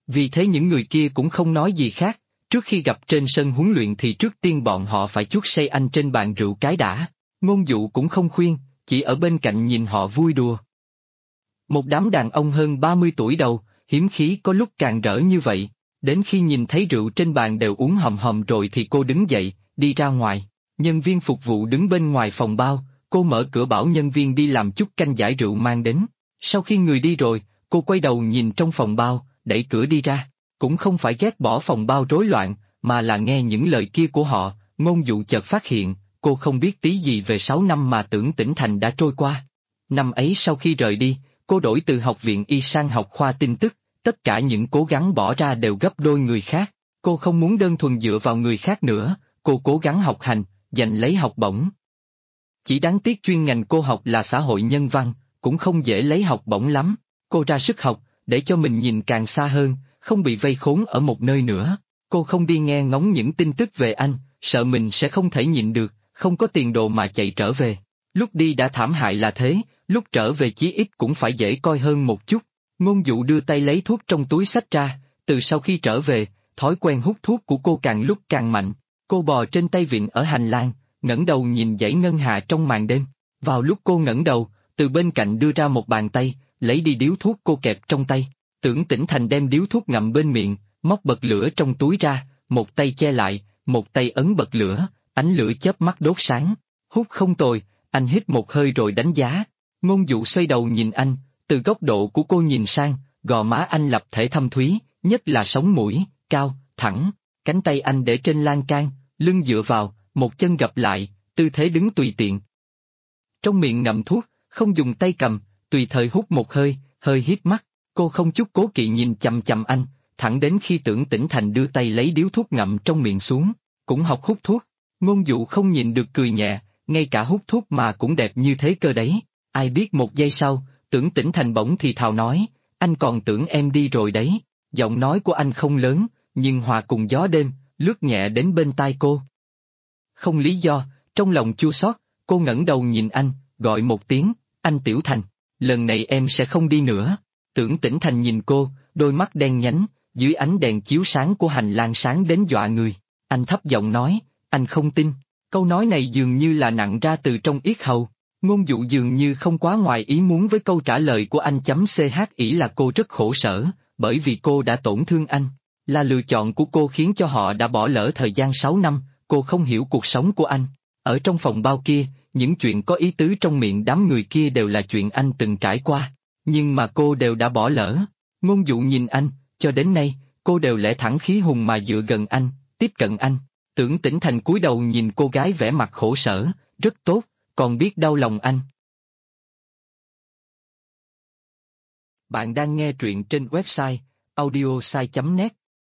Vì thế những người kia cũng không nói gì khác, trước khi gặp trên sân huấn luyện thì trước tiên bọn họ phải chuốc say anh trên bàn rượu cái đã. Ngôn Dụ cũng không khuyên, chỉ ở bên cạnh nhìn họ vui đùa. Một đám đàn ông hơn 30 tuổi đầu, hiếm khí có lúc càng rỡ như vậy, đến khi nhìn thấy rượu trên bàn đều uống hòm hòm rồi thì cô đứng dậy, đi ra ngoài. Nhân viên phục vụ đứng bên ngoài phòng bao, cô mở cửa bảo nhân viên đi làm chút canh giải rượu mang đến. Sau khi người đi rồi, cô quay đầu nhìn trong phòng bao, đẩy cửa đi ra. Cũng không phải ghét bỏ phòng bao rối loạn, mà là nghe những lời kia của họ. Ngôn Dụ chợt phát hiện, cô không biết tí gì về 6 năm mà Tưởng Tĩnh Thành đã trôi qua. Năm ấy sau khi rời đi, cô đổi từ học viện y sang học khoa tin tức, tất cả những cố gắng bỏ ra đều gấp đôi người khác. Cô không muốn đơn thuần dựa vào người khác nữa, cô cố gắng học hành, giành lấy học bổng. Chỉ đáng tiếc chuyên ngành cô học là xã hội nhân văn, cũng không dễ lấy học bổng lắm. Cô ra sức học, để cho mình nhìn càng xa hơn, không bị vây khốn ở một nơi nữa. Cô không đi nghe ngóng những tin tức về anh, sợ mình sẽ không thể nhịn được, không có tiền đồ mà chạy trở về. Lúc đi đã thảm hại là thế, lúc trở về chí ít cũng phải dễ coi hơn một chút. Ngôn Dụ đưa tay lấy thuốc trong túi xách ra, từ sau khi trở về, thói quen hút thuốc của cô càng lúc càng mạnh. Cô bò trên tay vịn ở hành lang, ngẩng đầu nhìn dãy ngân hà trong màn đêm. Vào lúc cô ngẩng đầu, từ bên cạnh đưa ra một bàn tay, lấy đi điếu thuốc cô kẹp trong tay. Tưởng Tĩnh Thành đem điếu thuốc ngậm bên miệng, móc bật lửa trong túi ra, một tay che lại, một tay ấn bật lửa, ánh lửa chớp mắt đốt sáng. Hút không tồi, anh hít một hơi rồi đánh giá. Ngôn Dụ xoay đầu nhìn anh, từ góc độ của cô nhìn sang, gò má anh lập thể thâm thúy, nhất là sống mũi, cao, thẳng, cánh tay anh để trên lan can, lưng dựa vào, một chân gập lại, tư thế đứng tùy tiện. Trong miệng ngậm thuốc, không dùng tay cầm, tùy thời hút một hơi, hơi híp mắt, cô không chút cố kỵ nhìn chằm chằm anh, thẳng đến khi Tưởng Tĩnh Thành đưa tay lấy điếu thuốc ngậm trong miệng xuống, cũng học hút thuốc. Ngôn Dụ không nhịn được cười nhẹ, ngay cả hút thuốc mà cũng đẹp như thế cơ đấy. Ai biết một giây sau, Tưởng Tĩnh Thành bỗng thì thào nói, anh còn tưởng em đi rồi đấy. Giọng nói của anh không lớn, nhưng hòa cùng gió đêm, lướt nhẹ đến bên tai cô. Không lý do, trong lòng chua xót, cô ngẩng đầu nhìn anh, gọi một tiếng, anh Tiểu Thành, lần này em sẽ không đi nữa. Tưởng Tĩnh Thành nhìn cô, đôi mắt đen nhánh, dưới ánh đèn chiếu sáng của hành lang sáng đến dọa người. Anh thấp giọng nói, anh không tin. Câu nói này dường như là nặng ra từ trong yết hầu. Ngôn Dụ dường như không quá ngoài ý muốn với câu trả lời của anh. Ch ý là cô rất khổ sở, bởi vì cô đã tổn thương anh. Là lựa chọn của cô khiến cho họ đã bỏ lỡ thời gian 6 năm, cô không hiểu cuộc sống của anh. Ở trong phòng bao kia, những chuyện có ý tứ trong miệng đám người kia đều là chuyện anh từng trải qua. Nhưng mà cô đều đã bỏ lỡ. Ngôn Dụ nhìn anh, cho đến nay, cô đều lẽ thẳng khí hùng mà dựa gần anh, tiếp cận anh. Tưởng Tĩnh Thành cúi đầu nhìn cô gái vẻ mặt khổ sở, rất tốt, còn biết đau lòng anh. Bạn đang nghe truyện trên website audiosai.net.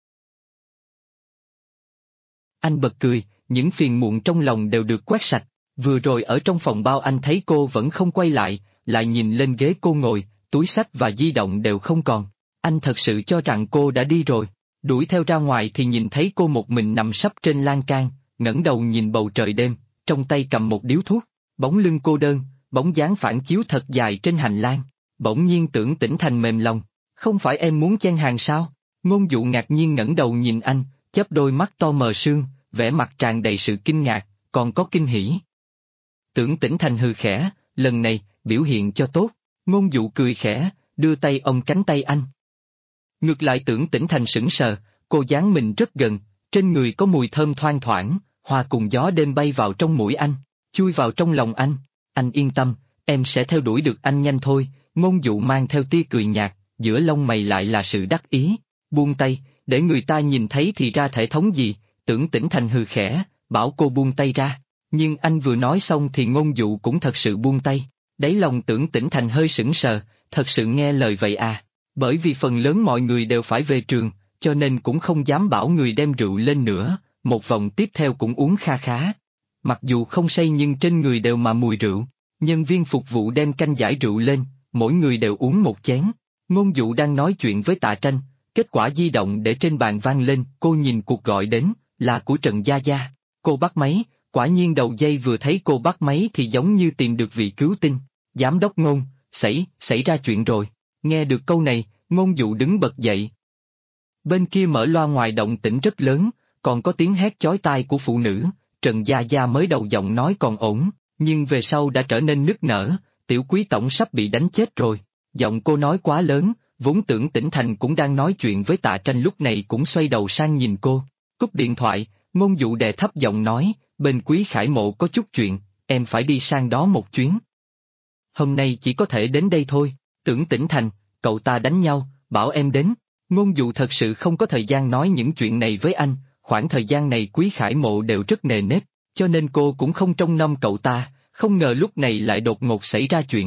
Anh bật cười, những phiền muộn trong lòng đều được quét sạch. Vừa rồi ở trong phòng bao anh thấy cô vẫn không quay lại, lại nhìn lên ghế cô ngồi, túi xách và di động đều không còn. Anh thật sự cho rằng cô đã đi rồi. Đuổi theo ra ngoài thì nhìn thấy cô một mình nằm sấp trên lan can, ngẩng đầu nhìn bầu trời đêm, trong tay cầm một điếu thuốc. Bóng lưng cô đơn, bóng dáng phản chiếu thật dài trên hành lang. Bỗng nhiên Tưởng Tĩnh Thành mềm lòng, không phải em muốn chen hàng sao? Ngôn Dụ ngạc nhiên ngẩng đầu nhìn anh, chớp đôi mắt to mờ sương, vẻ mặt tràn đầy sự kinh ngạc, còn có kinh hỉ. Tưởng Tĩnh Thành hừ khẽ, lần này, biểu hiện cho tốt. Ngôn Dụ cười khẽ, đưa tay ôm cánh tay anh. Ngược lại Tưởng Tĩnh Thành sững sờ, cô dán mình rất gần, trên người có mùi thơm thoang thoảng, hòa cùng gió đêm bay vào trong mũi anh, chui vào trong lòng anh yên tâm, em sẽ theo đuổi được anh nhanh thôi. Ngôn Dụ mang theo tia cười nhạt, giữa lông mày lại là sự đắc ý, buông tay, để người ta nhìn thấy thì ra thể thống gì. Tưởng Tĩnh Thành hừ khẽ, bảo cô buông tay ra, nhưng anh vừa nói xong thì Ngôn Dụ cũng thật sự buông tay. Đáy lòng Tưởng Tĩnh Thành hơi sững sờ, thật sự nghe lời vậy à? Bởi vì phần lớn mọi người đều phải về trường, cho nên cũng không dám bảo người đem rượu lên nữa, một vòng tiếp theo cũng uống kha khá. Mặc dù không say nhưng trên người đều mà mùi rượu, nhân viên phục vụ đem canh giải rượu lên, mỗi người đều uống một chén. Ngôn Dụ đang nói chuyện với Tạ Tranh, kết quả di động để trên bàn vang lên, cô nhìn cuộc gọi đến, là của Trần Gia Gia. Cô bắt máy, quả nhiên đầu dây vừa thấy cô bắt máy thì giống như tìm được vị cứu tinh. Giám đốc Ngôn, xảy ra chuyện rồi. Nghe được câu này, Ngôn Dụ đứng bật dậy. Bên kia mở loa ngoài động tĩnh rất lớn, còn có tiếng hét chói tai của phụ nữ. Trần Gia Gia mới đầu giọng nói còn ổn, nhưng về sau đã trở nên nức nở, tiểu quý tổng sắp bị đánh chết rồi. Giọng cô nói quá lớn, vốn tưởng Tĩnh Thành cũng đang nói chuyện với Tạ Tranh lúc này cũng xoay đầu sang nhìn cô. Cúp điện thoại, Ngôn Dụ đè thấp giọng nói, bên Quý Khải Mộ có chút chuyện, em phải đi sang đó một chuyến. Hôm nay chỉ có thể đến đây thôi, tưởng Tĩnh Thành, cậu ta đánh nhau, bảo em đến. Ngôn Dụ thật sự không có thời gian nói những chuyện này với anh, khoảng thời gian này Quý Khải Mộ đều rất nề nếp, cho nên cô cũng không trông nom cậu ta, không ngờ lúc này lại đột ngột xảy ra chuyện.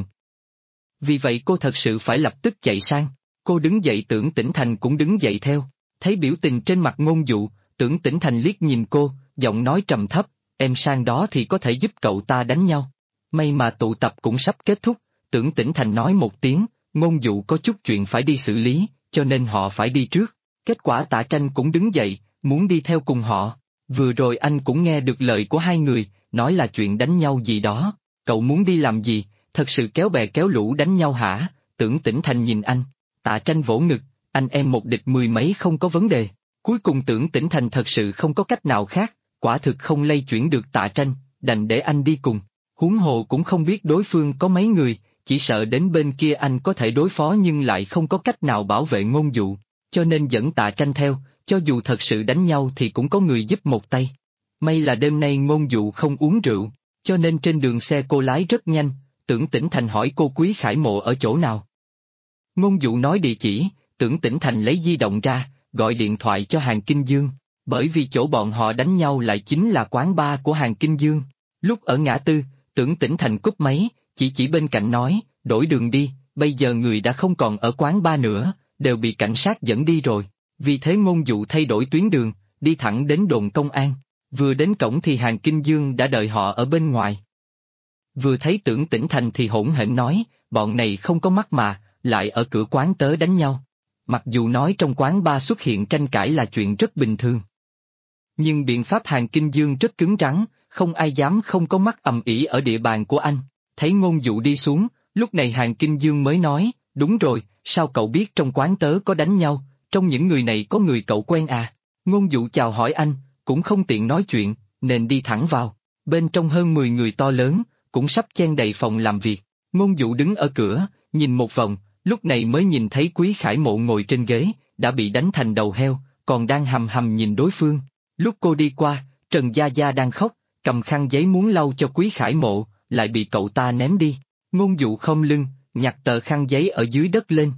Vì vậy cô thật sự phải lập tức chạy sang, cô đứng dậy tưởng Tĩnh Thành cũng đứng dậy theo, thấy biểu tình trên mặt Ngôn Dụ, tưởng Tĩnh Thành liếc nhìn cô, giọng nói trầm thấp, em sang đó thì có thể giúp cậu ta đánh nhau. May mà tụ tập cũng sắp kết thúc, tưởng Tĩnh Thành nói một tiếng, Ngôn Dụ có chút chuyện phải đi xử lý, cho nên họ phải đi trước. Kết quả Tạ Tranh cũng đứng dậy, muốn đi theo cùng họ. Vừa rồi anh cũng nghe được lời của hai người, nói là chuyện đánh nhau gì đó. Cậu muốn đi làm gì, thật sự kéo bè kéo lũ đánh nhau hả? Tưởng Tĩnh Thành nhìn anh. Tạ Tranh vỗ ngực, anh em một địch mười mấy không có vấn đề. Cuối cùng Tưởng Tĩnh Thành thật sự không có cách nào khác, quả thực không lay chuyển được Tạ Tranh, đành để anh đi cùng. Huống hồ cũng không biết đối phương có mấy người, chỉ sợ đến bên kia anh có thể đối phó nhưng lại không có cách nào bảo vệ Ngôn Dụ, cho nên dẫn Tạ Tranh theo, cho dù thật sự đánh nhau thì cũng có người giúp một tay. May là đêm nay Ngôn Dụ không uống rượu, cho nên trên đường xe cô lái rất nhanh, Tưởng Tĩnh Thành hỏi cô Quý Khải Mộ ở chỗ nào. Ngôn Dụ nói địa chỉ, Tưởng Tĩnh Thành lấy di động ra, gọi điện thoại cho Hàn Kinh Dương, bởi vì chỗ bọn họ đánh nhau lại chính là quán bar của Hàn Kinh Dương. Lúc ở ngã tư, Tưởng Tĩnh Thành cúp máy, chỉ bên cạnh nói, đổi đường đi, bây giờ người đã không còn ở quán bar nữa, đều bị cảnh sát dẫn đi rồi. Vì thế Ngôn Dụ thay đổi tuyến đường, đi thẳng đến đồn công an. Vừa đến cổng thì Hàn Kinh Dương đã đợi họ ở bên ngoài. Vừa thấy Tưởng Tĩnh Thành thì hỗn hển nói, bọn này không có mắt mà, lại ở cửa quán tớ đánh nhau. Mặc dù nói trong quán bar xuất hiện tranh cãi là chuyện rất bình thường. Nhưng biện pháp Hàn Kinh Dương rất cứng rắn, không ai dám không có mắt ầm ĩ ở địa bàn của anh. Thấy Ngôn Dụ đi xuống, lúc này Hàn Kinh Dương mới nói, đúng rồi, sao cậu biết trong quán tớ có đánh nhau, trong những người này có người cậu quen à? Ngôn Dụ chào hỏi anh, cũng không tiện nói chuyện, nên đi thẳng vào. Bên trong hơn 10 người to lớn, cũng sắp chen đầy phòng làm việc. Ngôn Dụ đứng ở cửa, nhìn một vòng, lúc này mới nhìn thấy Quý Khải Mộ ngồi trên ghế, đã bị đánh thành đầu heo, còn đang hầm hầm nhìn đối phương. Lúc cô đi qua, Trần Gia Gia đang khóc, cầm khăn giấy muốn lau cho Quý Khải Mộ, lại bị cậu ta ném đi. Ngôn Dụ khom lưng, nhặt tờ khăn giấy ở dưới đất lên.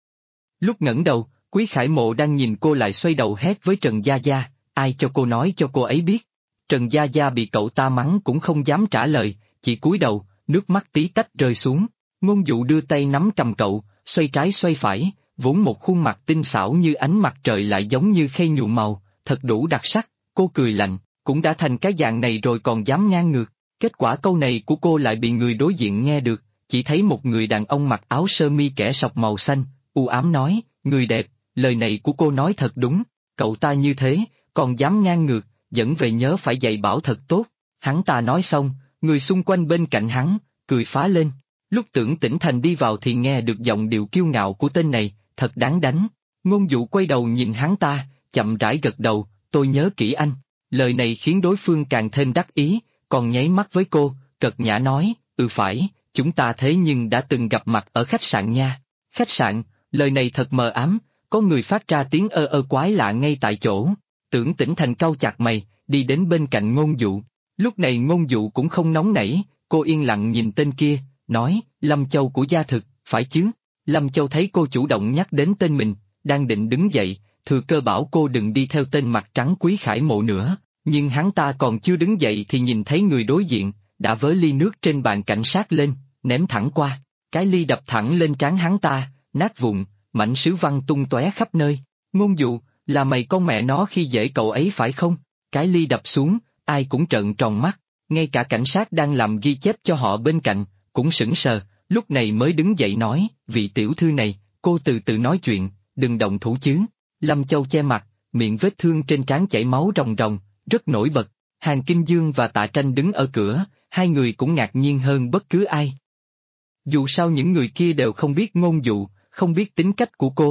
Lúc ngẩng đầu, Quý Khải Mộ đang nhìn cô lại xoay đầu hét với Trần Gia Gia, ai cho cô nói cho cô ấy biết. Trần Gia Gia bị cậu ta mắng cũng không dám trả lời, chỉ cúi đầu, nước mắt tí tách rơi xuống. Ngôn Dụ đưa tay nắm cầm cậu, xoay trái xoay phải, vốn một khuôn mặt tinh xảo như ánh mặt trời lại giống như khay nhuộm màu, thật đủ đặc sắc. Cô cười lạnh, cũng đã thành cái dạng này rồi còn dám ngang ngược. Kết quả câu này của cô lại bị người đối diện nghe được, chỉ thấy một người đàn ông mặc áo sơ mi kẻ sọc màu xanh, u ám nói, người đẹp, lời này của cô nói thật đúng, cậu ta như thế, còn dám ngang ngược, dẫn về nhớ phải dạy bảo thật tốt. Hắn ta nói xong, người xung quanh bên cạnh hắn, cười phá lên. Lúc Tưởng Tĩnh Thành đi vào thì nghe được giọng điệu kiêu ngạo của tên này, thật đáng đánh. Ngôn Dụ quay đầu nhìn hắn ta, chậm rãi gật đầu, tôi nhớ kỹ anh. Lời này khiến đối phương càng thêm đắc ý, còn nháy mắt với cô, cợt nhã nói, phải, chúng ta thế nhưng đã từng gặp mặt ở khách sạn nha. Khách sạn, lời này thật mờ ám, có người phát ra tiếng ơ quái lạ ngay tại chỗ. Tưởng Tĩnh Thành cau chặt mày, đi đến bên cạnh Ngôn Dụ. Lúc này Ngôn Dụ cũng không nóng nảy, cô yên lặng nhìn tên kia, nói, Lâm Châu của Gia Thực, phải chứ? Lâm Châu thấy cô chủ động nhắc đến tên mình, đang định đứng dậy, thừa cơ bảo cô đừng đi theo tên mặt trắng Quý Khải Mộ nữa, nhưng hắn ta còn chưa đứng dậy thì nhìn thấy người đối diện, đã với ly nước trên bàn cảnh sát lên, ném thẳng qua, cái ly đập thẳng lên trán hắn ta, nát vụn, mảnh sứ văng tung tóe khắp nơi. Ngôn Dụ, là mày con mẹ nó khi dễ cậu ấy phải không? Cái ly đập xuống, ai cũng trợn tròn mắt, ngay cả cảnh sát đang làm ghi chép cho họ bên cạnh, cũng sững sờ, lúc này mới đứng dậy nói, vị tiểu thư này, cô từ từ nói chuyện, đừng động thủ chứ. Lâm Châu che mặt, miệng vết thương trên trán chảy máu ròng ròng, rất nổi bật. Hàn Kinh Dương và Tạ Tranh đứng ở cửa, hai người cũng ngạc nhiên hơn bất cứ ai. Dù sao những người kia đều không biết Ngôn Dụ, không biết tính cách của cô,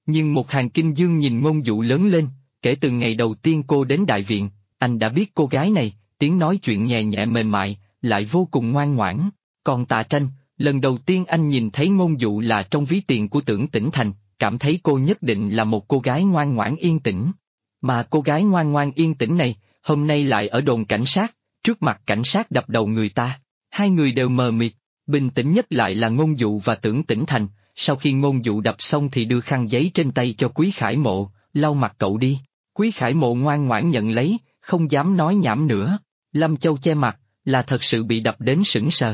Nhưng một Hàng Kinh Dương nhìn Ngôn Dụ lớn lên, kể từ ngày đầu tiên cô đến đại viện, anh đã biết cô gái này, tiếng nói chuyện nhẹ nhẹ mềm mại, lại vô cùng ngoan ngoãn. Còn Tạ Tranh, lần đầu tiên anh nhìn thấy Ngôn Dụ là trong ví tiền của Tưởng Tĩnh Thành, cảm thấy cô nhất định là một cô gái ngoan ngoãn yên tĩnh. Mà cô gái ngoan ngoan yên tĩnh này, hôm nay lại ở đồn cảnh sát, trước mặt cảnh sát đập đầu người ta. Hai người đều mờ mịt, bình tĩnh nhất lại là Ngôn Dụ và Tưởng Tĩnh Thành. Sau khi Ngôn Dụ đập xong thì đưa khăn giấy trên tay cho Quý Khải Mộ, lau mặt cậu đi. Quý Khải Mộ ngoan ngoãn nhận lấy, không dám nói nhảm nữa. Lâm Châu che mặt, là thật sự bị đập đến sững sờ.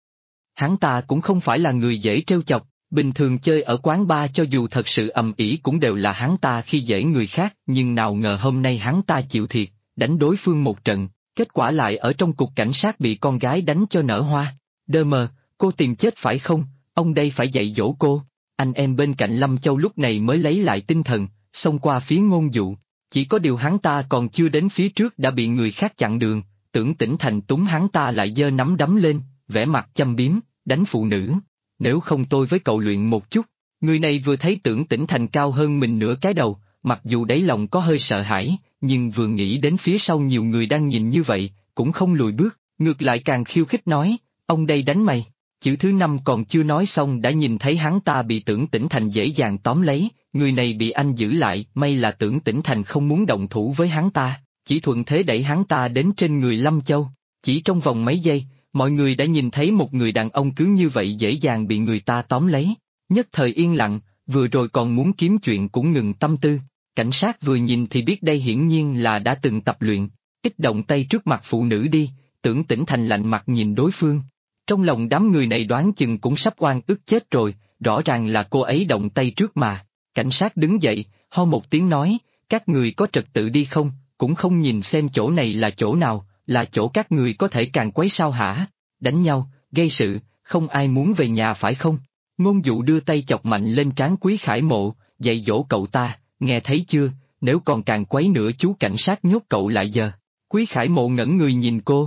Hắn ta cũng không phải là người dễ trêu chọc, bình thường chơi ở quán bar cho dù thật sự ầm ĩ cũng đều là hắn ta khi dễ người khác, nhưng nào ngờ hôm nay hắn ta chịu thiệt, đánh đối phương một trận, kết quả lại ở trong cục cảnh sát bị con gái đánh cho nở hoa. Đơ mờ, cô tìm chết phải không, ông đây phải dạy dỗ cô. Anh em bên cạnh Lâm Châu lúc này mới lấy lại tinh thần, xông qua phía Ngôn Dụ. Chỉ có điều hắn ta còn chưa đến phía trước đã bị người khác chặn đường, Tưởng Tĩnh Thành túng hắn ta lại giơ nắm đấm lên, vẻ mặt châm biếm, đánh phụ nữ. Nếu không tôi với cậu luyện một chút. Người này vừa thấy Tưởng Tĩnh Thành cao hơn mình nửa cái đầu, mặc dù đáy lòng có hơi sợ hãi, nhưng vừa nghĩ đến phía sau nhiều người đang nhìn như vậy, cũng không lùi bước, ngược lại càng khiêu khích nói, ông đây đánh mày. Chữ thứ 5 còn chưa nói xong đã nhìn thấy hắn ta bị Tưởng Tĩnh Thành dễ dàng tóm lấy, người này bị anh giữ lại, may là Tưởng Tĩnh Thành không muốn động thủ với hắn ta, chỉ thuận thế đẩy hắn ta đến trên người Lâm Châu. Chỉ trong vòng mấy giây, mọi người đã nhìn thấy một người đàn ông cứ như vậy dễ dàng bị người ta tóm lấy. Nhất thời yên lặng, vừa rồi còn muốn kiếm chuyện cũng ngừng tâm tư. Cảnh sát vừa nhìn thì biết đây hiển nhiên là đã từng tập luyện, ít động tay trước mặt phụ nữ đi. Tưởng Tĩnh Thành lạnh mặt nhìn đối phương. Trong lòng đám người này đoán chừng cũng sắp oan ức chết rồi, rõ ràng là cô ấy động tay trước mà. Cảnh sát đứng dậy, ho một tiếng nói, các người có trật tự đi không, cũng không nhìn xem chỗ này là chỗ nào, là chỗ các người có thể càng quấy sao hả? Đánh nhau, gây sự, không ai muốn về nhà phải không? Ngôn Dụ đưa tay chọc mạnh lên trán Quý Khải Mộ, dạy dỗ cậu ta, nghe thấy chưa, nếu còn càng quấy nữa chú cảnh sát nhốt cậu lại giờ. Quý Khải Mộ ngẩn người nhìn cô.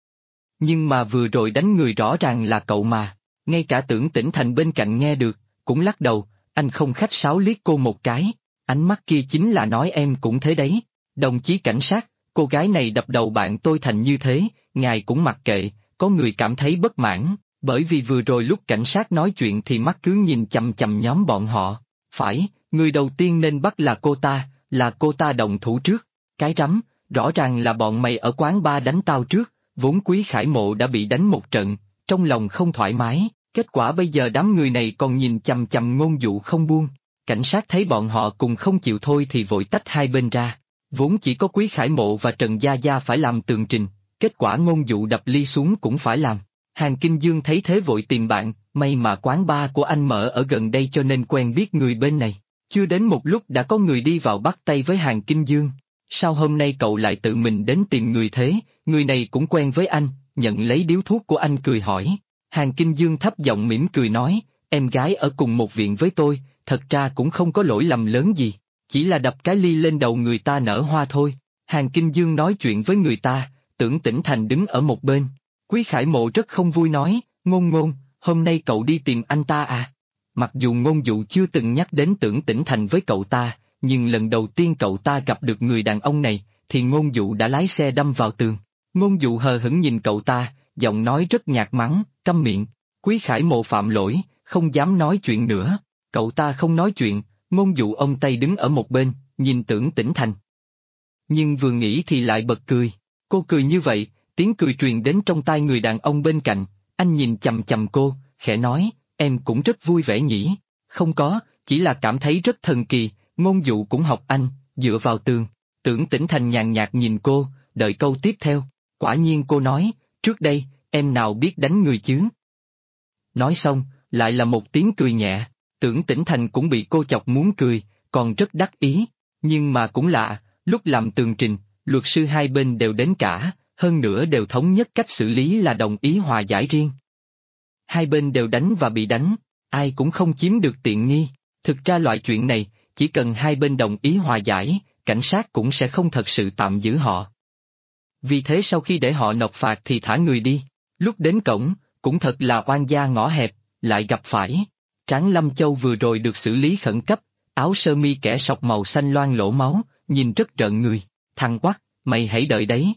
Nhưng mà vừa rồi đánh người rõ ràng là cậu mà, ngay cả Tưởng Tĩnh Thành bên cạnh nghe được, cũng lắc đầu, anh không khách sáo liếc cô một cái, ánh mắt kia chính là nói em cũng thế đấy. Đồng chí cảnh sát, cô gái này đập đầu bạn tôi thành như thế, ngài cũng mặc kệ, có người cảm thấy bất mãn, bởi vì vừa rồi lúc cảnh sát nói chuyện thì mắt cứ nhìn chằm chằm nhóm bọn họ. Phải, người đầu tiên nên bắt là cô ta động thủ trước. Cái rắm, rõ ràng là bọn mày ở quán bar đánh tao trước, vốn Quý Khải Mộ đã bị đánh một trận, trong lòng không thoải mái, kết quả bây giờ đám người này còn nhìn chằm chằm Ngôn Dụ không buông. Cảnh sát thấy bọn họ cùng không chịu thôi thì vội tách hai bên ra, vốn chỉ có Quý Khải Mộ và Trần Gia Gia phải làm tường trình, kết quả Ngôn Dụ đập ly xuống cũng phải làm. Hàng Kinh Dương thấy thế vội tìm bạn, may mà quán bar của anh mở ở gần đây cho nên quen biết người bên này. Chưa đến một lúc đã có người đi vào bắt tay với Hàng Kinh Dương. Sao hôm nay cậu lại tự mình đến tìm người thế, người này cũng quen với anh, nhận lấy điếu thuốc của anh cười hỏi. Hàng Kinh Dương thấp giọng mỉm cười nói, em gái ở cùng một viện với tôi, thật ra cũng không có lỗi lầm lớn gì, chỉ là đập cái ly lên đầu người ta nở hoa thôi. Hàng Kinh Dương nói chuyện với người ta, Tưởng Tĩnh Thành đứng ở một bên. Quý Khải Mộ rất không vui nói, Ngôn, hôm nay cậu đi tìm anh ta à? Mặc dù Ngôn Dụ chưa từng nhắc đến Tưởng Tĩnh Thành với cậu ta, nhưng lần đầu tiên cậu ta gặp được người đàn ông này, thì Ngôn Dụ đã lái xe đâm vào tường. Ngôn Dụ hờ hững nhìn cậu ta, giọng nói rất nhạt mắng, câm miệng. Quý Khải Mộ phạm lỗi, không dám nói chuyện nữa. Cậu ta không nói chuyện, Ngôn Dụ ôm tay đứng ở một bên, nhìn Tưởng Tĩnh Thành. Nhưng vừa nghĩ thì lại bật cười. Cô cười như vậy, tiếng cười truyền đến trong tai người đàn ông bên cạnh, anh nhìn chằm chằm cô, khẽ nói, em cũng rất vui vẻ nhỉ? Không có, chỉ là cảm thấy rất thần kỳ. Ngôn Dụ cũng học anh, dựa vào tường. Tưởng Tĩnh Thành nhàn nhạt nhìn cô, đợi câu tiếp theo. Quả nhiên cô nói, trước đây, em nào biết đánh người chứ? Nói xong, lại là một tiếng cười nhẹ. Tưởng Tĩnh Thành cũng bị cô chọc muốn cười, còn rất đắc ý. Nhưng mà cũng lạ, lúc làm tường trình, luật sư hai bên đều đến cả, hơn nữa đều thống nhất cách xử lý là đồng ý hòa giải riêng. Hai bên đều đánh và bị đánh, ai cũng không chiếm được tiện nghi. Thực ra loại chuyện này, chỉ cần hai bên đồng ý hòa giải, cảnh sát cũng sẽ không thật sự tạm giữ họ. Vì thế sau khi để họ nộp phạt thì thả người đi. Lúc đến cổng, cũng thật là oan gia ngõ hẹp, lại gặp phải. Tráng Lâm Châu vừa rồi được xử lý khẩn cấp, áo sơ mi kẻ sọc màu xanh loang lỗ máu, nhìn rất rợn người. Thằng quắc, mày hãy đợi đấy.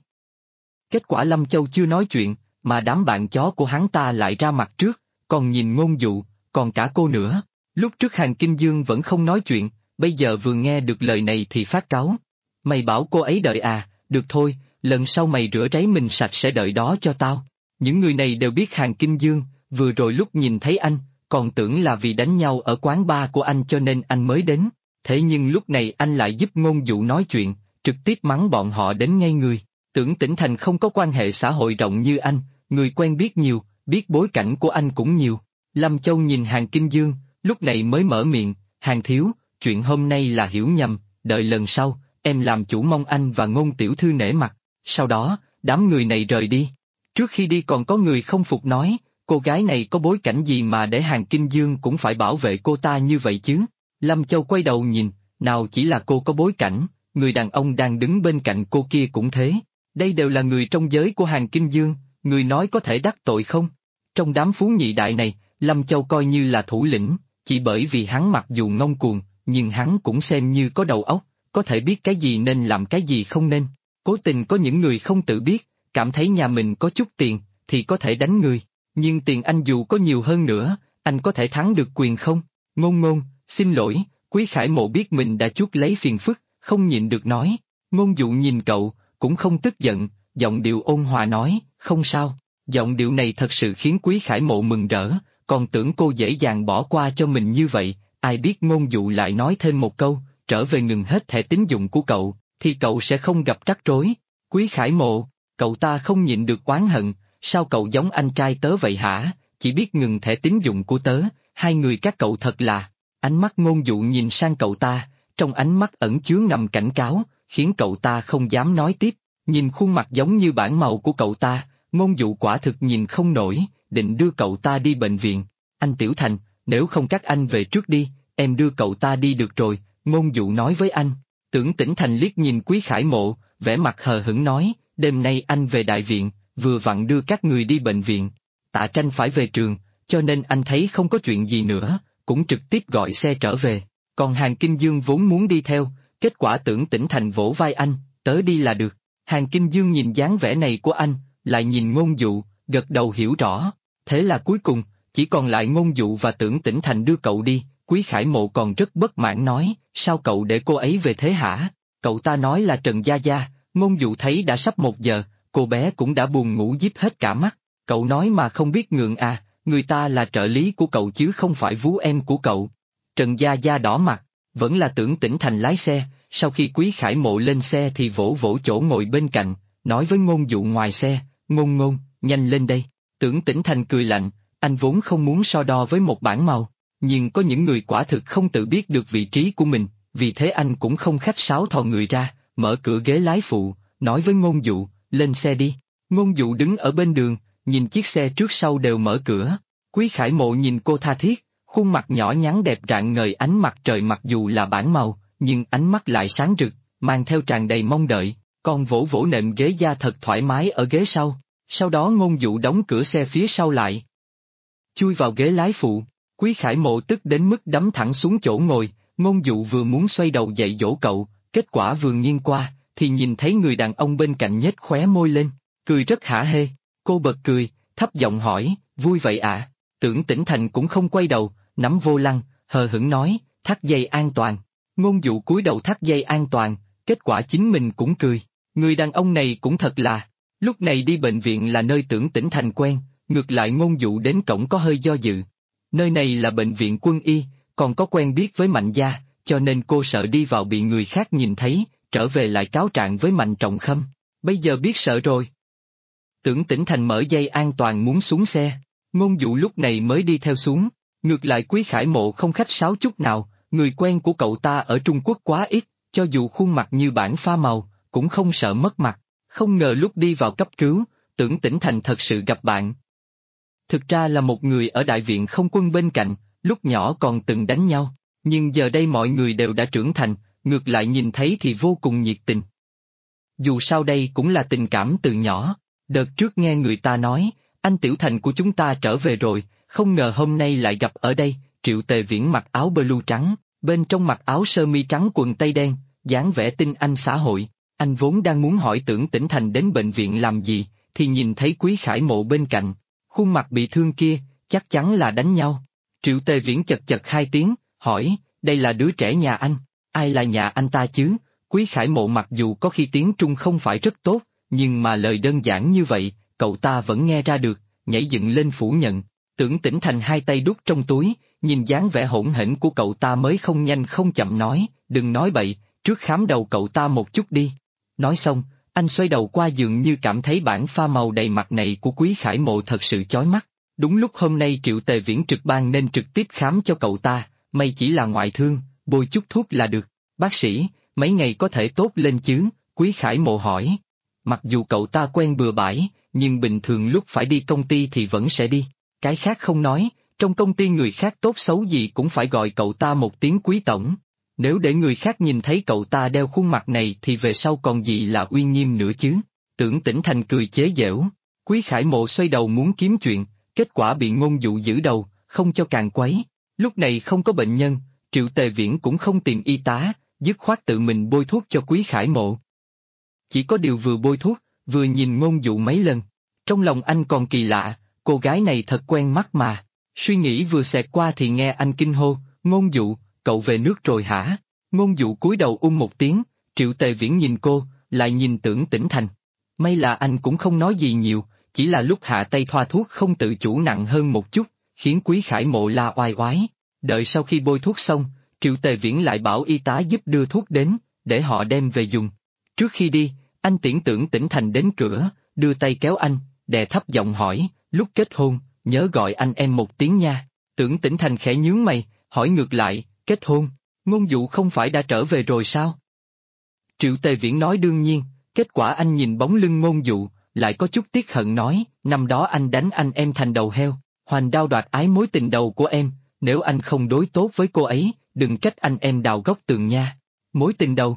Kết quả Lâm Châu chưa nói chuyện, mà đám bạn chó của hắn ta lại ra mặt trước, còn nhìn Ngôn Dụ, còn cả cô nữa. Lúc trước Hàn Kinh Dương vẫn không nói chuyện, bây giờ vừa nghe được lời này thì phát cáu. Mày bảo cô ấy đợi à, được thôi, lần sau mày rửa ráy mình sạch sẽ đợi đó cho tao. Những người này đều biết Hàn Kinh Dương, vừa rồi lúc nhìn thấy anh, còn tưởng là vì đánh nhau ở quán bar của anh cho nên anh mới đến. Thế nhưng lúc này anh lại giúp Ngôn Dụ nói chuyện, trực tiếp mắng bọn họ đến ngay người. Tưởng Tĩnh Thành không có quan hệ xã hội rộng như anh, người quen biết nhiều, biết bối cảnh của anh cũng nhiều. Lâm Châu nhìn Hàn Kinh Dương, lúc này mới mở miệng, Hàn thiếu, chuyện hôm nay là hiểu nhầm, đợi lần sau, em làm chủ mong anh và Ngôn tiểu thư nể mặt. Sau đó, đám người này rời đi. Trước khi đi còn có người không phục nói, cô gái này có bối cảnh gì mà để Hàn Kinh Dương cũng phải bảo vệ cô ta như vậy chứ? Lâm Châu quay đầu nhìn, nào chỉ là cô có bối cảnh, người đàn ông đang đứng bên cạnh cô kia cũng thế. Đây đều là người trong giới của Hàn Kinh Dương, người nói có thể đắc tội không? Trong đám phú nhị đại này, Lâm Châu coi như là thủ lĩnh, chỉ bởi vì hắn mặc dù ngông cuồng, nhưng hắn cũng xem như có đầu óc, có thể biết cái gì nên làm cái gì không nên. Cố tình có những người không tự biết, cảm thấy nhà mình có chút tiền, thì có thể đánh người, nhưng tiền anh dù có nhiều hơn nữa, anh có thể thắng được quyền không? Ngôn Ngôn, xin lỗi, Quý Khải Mộ biết mình đã chuốc lấy phiền phức, không nhịn được nói. Ngôn Dụ nhìn cậu, cũng không tức giận, giọng điệu ôn hòa nói, không sao. Giọng điệu này thật sự khiến Quý Khải Mộ mừng rỡ, còn tưởng cô dễ dàng bỏ qua cho mình như vậy, ai biết Ngôn Dụ lại nói thêm một câu, trở về ngừng hết thẻ tín dụng của cậu, thì cậu sẽ không gặp rắc rối. Quý Khải Mộ, cậu ta không nhịn được oán hận, sao cậu giống anh trai tớ vậy hả, chỉ biết ngừng thẻ tín dụng của tớ, hai người các cậu thật là... Ánh mắt Ngôn Dụ nhìn sang cậu ta, trong ánh mắt ẩn chứa ngầm cảnh cáo, khiến cậu ta không dám nói tiếp, nhìn khuôn mặt giống như bản màu của cậu ta, Ngôn Dụ quả thực nhìn không nổi, định đưa cậu ta đi bệnh viện. Anh Tiểu Thành, nếu không các anh về trước đi, em đưa cậu ta đi được rồi, Ngôn Dụ nói với anh. Tưởng Tĩnh Thành liếc nhìn Quý Khải Mộ, vẻ mặt hờ hững nói, đêm nay anh về đại viện, vừa vặn đưa các người đi bệnh viện. Tạ Tranh phải về trường, cho nên anh thấy không có chuyện gì nữa, cũng trực tiếp gọi xe trở về. Còn Hàn Kinh Dương vốn muốn đi theo, kết quả Tưởng Tĩnh Thành vỗ vai anh, tớ đi là được. Hàn Kinh Dương nhìn dáng vẻ này của anh, lại nhìn Ngôn Dụ, gật đầu hiểu rõ. Thế là cuối cùng, chỉ còn lại Ngôn Dụ và Tưởng Tĩnh Thành đưa cậu đi. Quý Khải Mộ còn rất bất mãn nói, sao cậu để cô ấy về thế hả? Cậu ta nói là Trần Gia Gia. Ngôn Dụ thấy đã sắp 1 giờ, cô bé cũng đã buồn ngủ díp hết cả mắt. Cậu nói mà không biết ngượng à, người ta là trợ lý của cậu chứ không phải vú em của cậu. Trần Gia Gia đỏ mặt, vẫn là Tưởng Tĩnh Thành lái xe, sau khi Quý Khải Mộ lên xe thì vỗ vỗ chỗ ngồi bên cạnh, nói với Ngôn Dụ ngoài xe, Ngôn Ngôn, nhanh lên đây. Tưởng Tĩnh Thành cười lạnh, anh vốn không muốn so đo với một bản màu, nhưng có những người quả thực không tự biết được vị trí của mình, vì thế anh cũng không khách sáo thò người ra, mở cửa ghế lái phụ, nói với Ngôn Dụ, lên xe đi. Ngôn Dụ đứng ở bên đường, nhìn chiếc xe trước sau đều mở cửa. Quý Khải Mộ nhìn cô tha thiết, khuôn mặt nhỏ nhắn đẹp rạng ngời ánh mặt trời, mặc dù là bản màu, nhưng ánh mắt lại sáng rực, mang theo tràn đầy mong đợi, còn vỗ vỗ nệm ghế da thật thoải mái ở ghế sau đó Ngôn Dụ đóng cửa xe phía sau lại. Chui vào ghế lái phụ, Quý Khải Mộ tức đến mức đấm thẳng xuống chỗ ngồi, Ngôn Dụ vừa muốn xoay đầu dạy dỗ cậu, kết quả vừa nghiêng qua, thì nhìn thấy người đàn ông bên cạnh nhếch khóe môi lên, cười rất hả hê. Cô bật cười, thấp giọng hỏi, vui vậy ạ? Tưởng Tĩnh Thành cũng không quay đầu, nắm vô lăng, hờ hững nói, thắt dây an toàn. Ngôn Dụ cúi đầu thắt dây an toàn, kết quả chính mình cũng cười. Người đàn ông này cũng thật là, lúc này đi bệnh viện là nơi Tưởng Tĩnh Thành quen, ngược lại Ngôn Dụ đến cổng có hơi do dự. Nơi này là bệnh viện quân y, còn có quen biết với Mạnh gia, cho nên cô sợ đi vào bị người khác nhìn thấy, trở về lại cáo trạng với Mạnh Trọng Khâm. Bây giờ biết sợ rồi. Tưởng Tĩnh Thành mở dây an toàn muốn xuống xe, Ngôn Dụ lúc này mới đi theo xuống. Ngược lại Quý Khải Mộ không khách sáo chút nào, người quen của cậu ta ở Trung Quốc quá ít, cho dù khuôn mặt như bản pha màu, cũng không sợ mất mặt. Không ngờ lúc đi vào cấp cứu, Tưởng Tĩnh Thành thật sự gặp bạn. Thực ra là một người ở đại viện không quân bên cạnh, lúc nhỏ còn từng đánh nhau, nhưng giờ đây mọi người đều đã trưởng thành, ngược lại nhìn thấy thì vô cùng nhiệt tình. Dù sao đây cũng là tình cảm từ nhỏ, đợt trước nghe người ta nói, anh Tiểu Thành của chúng ta trở về rồi, không ngờ hôm nay lại gặp ở đây. Triệu Tề Viễn mặc áo blue trắng, Bên trong mặc áo sơ mi trắng quần tây đen, dáng vẻ tinh anh xã hội. Anh vốn đang muốn hỏi Tưởng Tĩnh Thành đến bệnh viện làm gì, thì nhìn thấy Quý Khải Mộ bên cạnh. Khuôn mặt bị thương kia, chắc chắn là đánh nhau. Triệu Tề Viễn chật chật hai tiếng, hỏi, đây là đứa trẻ nhà anh, ai là nhà anh ta chứ? Quý Khải Mộ mặc dù có khi tiếng Trung không phải rất tốt, nhưng mà lời đơn giản như vậy, cậu ta vẫn nghe ra được, nhảy dựng lên phủ nhận. Tưởng Tĩnh Thành hai tay đút trong túi, nhìn dáng vẻ hỗn hển của cậu ta mới không nhanh không chậm nói, đừng nói bậy, trước khám đầu cậu ta một chút đi. Nói xong, anh xoay đầu qua dường như cảm thấy bản pha màu đầy mặt này của Quý Khải Mộ thật sự chói mắt. Đúng lúc hôm nay Triệu Tề Viễn trực ban nên trực tiếp khám cho cậu ta, may chỉ là ngoại thương, bôi chút thuốc là được. Bác sĩ, mấy ngày có thể tốt lên chứ? Quý Khải Mộ hỏi. Mặc dù cậu ta quen bừa bãi, nhưng bình thường lúc phải đi công ty thì vẫn sẽ đi. Cái khác không nói, trong công ty người khác tốt xấu gì cũng phải gọi cậu ta một tiếng Quý Tổng. Nếu để người khác nhìn thấy cậu ta đeo khuôn mặt này thì về sau còn gì là uy nghiêm nữa chứ? Tưởng Tĩnh Thành cười chế giễu. Quý Khải Mộ xoay đầu muốn kiếm chuyện, kết quả bị Ngôn Dụ giữ đầu, không cho càng quấy. Lúc này không có bệnh nhân, Triệu Tề Viễn cũng không tìm y tá, dứt khoát tự mình bôi thuốc cho Quý Khải Mộ. Chỉ có điều vừa bôi thuốc, vừa nhìn Ngôn Dụ mấy lần. Trong lòng anh còn kỳ lạ, cô gái này thật quen mắt mà. Suy nghĩ vừa xẹt qua thì nghe anh kinh hô, Ngôn Dụ, cậu về nước rồi hả? Ngôn Dụ cúi đầu một tiếng, Triệu Tề Viễn nhìn cô, lại nhìn Tưởng Tĩnh Thành. May là anh cũng không nói gì nhiều, chỉ là lúc hạ tay thoa thuốc không tự chủ nặng hơn một chút, khiến Quý Khải Mộ la oai oái. Đợi sau khi bôi thuốc xong, Triệu Tề Viễn lại bảo y tá giúp đưa thuốc đến, để họ đem về dùng. Trước khi đi, anh tiễn Tưởng Tĩnh Thành đến cửa, đưa tay kéo anh, đè thấp giọng hỏi, lúc kết hôn, nhớ gọi anh em một tiếng nha. Tưởng Tĩnh Thành khẽ nhướng mày, hỏi ngược lại, kết hôn, Ngôn Dụ không phải đã trở về rồi sao? Triệu Tề Viễn nói đương nhiên, kết quả anh nhìn bóng lưng Ngôn Dụ, lại có chút tiếc hận nói, năm đó anh đánh anh em thành đầu heo, hoành đao đoạt ái mối tình đầu của em, nếu anh không đối tốt với cô ấy, đừng trách anh em đào góc tường nha. Mối tình đầu.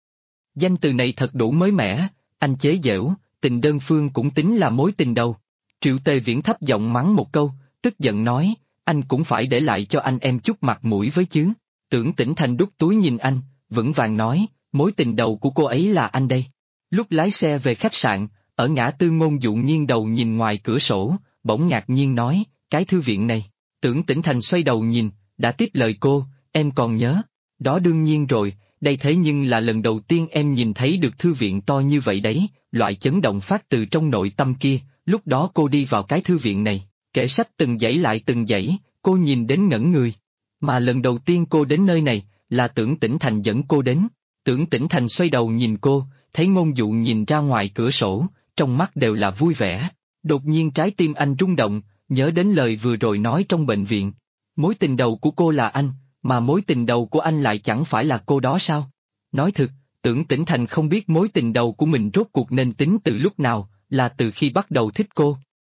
Danh từ này thật đủ mới mẻ, anh chế giễu, tình đơn phương cũng tính là mối tình đầu. Triệu Tề Viễn thấp giọng mắng một câu, tức giận nói, anh cũng phải để lại cho anh em chút mặt mũi với chứ. Tưởng Tĩnh Thành đút túi nhìn anh, vững vàng nói, mối tình đầu của cô ấy là anh đây. Lúc lái xe về khách sạn, ở ngã tư Ngôn Dụ nghiêng đầu nhìn ngoài cửa sổ, bỗng ngạc nhiên nói, cái thư viện này. Tưởng Tĩnh Thành xoay đầu nhìn, đã tiếp lời cô, em còn nhớ. Đó đương nhiên rồi, đây thế nhưng là lần đầu tiên em nhìn thấy được thư viện to như vậy đấy, loại chấn động phát từ trong nội tâm kia, lúc đó cô đi vào cái thư viện này, kệ sách từng dãy lại từng dãy, cô nhìn đến ngẩn người. Mà lần đầu tiên cô đến nơi này, là Tưởng Tĩnh Thành dẫn cô đến. Tưởng Tĩnh Thành xoay đầu nhìn cô, thấy Ngôn Dụ nhìn ra ngoài cửa sổ, trong mắt đều là vui vẻ. Đột nhiên trái tim anh rung động, nhớ đến lời vừa rồi nói trong bệnh viện. Mối tình đầu của cô là anh, mà mối tình đầu của anh lại chẳng phải là cô đó sao? Nói thực, Tưởng Tĩnh Thành không biết mối tình đầu của mình rốt cuộc nên tính từ lúc nào, là từ khi bắt đầu thích cô,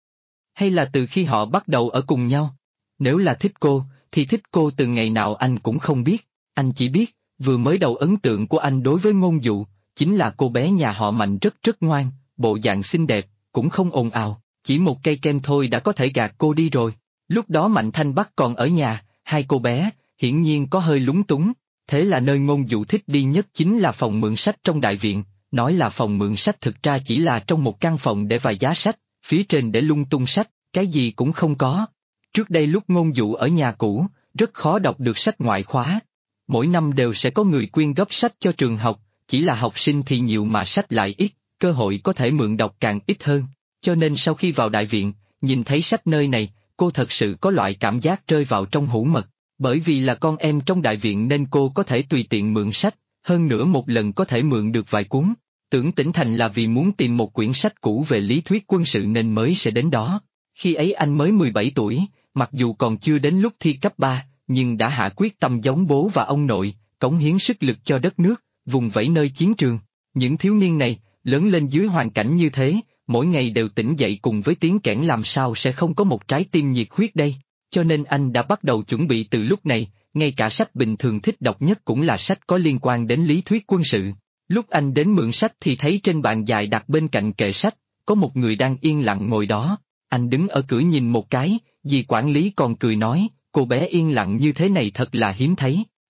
hay là từ khi họ bắt đầu ở cùng nhau. Nếu là thích cô, thì thích cô từ ngày nào anh cũng không biết, anh chỉ biết, vừa mới đầu ấn tượng của anh đối với Ngôn Dụ, chính là cô bé nhà họ Mạnh rất rất ngoan, bộ dạng xinh đẹp, cũng không ồn ào, chỉ một cây kem thôi đã có thể gạt cô đi rồi. Lúc đó Mạnh Thanh Bắc còn ở nhà, hai cô bé, hiển nhiên có hơi lúng túng, thế là nơi Ngôn Dụ thích đi nhất chính là phòng mượn sách trong đại viện, nói là phòng mượn sách thực ra chỉ là trong một căn phòng để vài giá sách, phía trên để lung tung sách, cái gì cũng không có. Trước đây lúc Ngôn Dụ ở nhà cũ, rất khó đọc được sách ngoại khóa. Mỗi năm đều sẽ có người quyên góp sách cho trường học, chỉ là học sinh thì nhiều mà sách lại ít, cơ hội có thể mượn đọc càng ít hơn. Cho nên sau khi vào đại viện, nhìn thấy sách nơi này, cô thật sự có loại cảm giác rơi vào trong hũ mật. Bởi vì là con em trong đại viện nên cô có thể tùy tiện mượn sách, hơn nữa một lần có thể mượn được vài cuốn. Tưởng Tĩnh Thành là vì muốn tìm một quyển sách cũ về lý thuyết quân sự nên mới sẽ đến đó. Khi ấy anh mới 17 tuổi, mặc dù còn chưa đến lúc thi cấp 3, nhưng đã hạ quyết tâm giống bố và ông nội, cống hiến sức lực cho đất nước, vùng vẫy nơi chiến trường. Những thiếu niên này, lớn lên dưới hoàn cảnh như thế, mỗi ngày đều tỉnh dậy cùng với tiếng kẽn làm sao sẽ không có một trái tim nhiệt huyết đây. Cho nên anh đã bắt đầu chuẩn bị từ lúc này, ngay cả sách bình thường thích đọc nhất cũng là sách có liên quan đến lý thuyết quân sự. Lúc anh đến mượn sách thì thấy trên bàn dài đặt bên cạnh kệ sách, có một người đang yên lặng ngồi đó. Anh đứng ở cửa nhìn một cái, dì quản lý còn cười nói, cô bé yên lặng như thế này thật là hiếm thấy.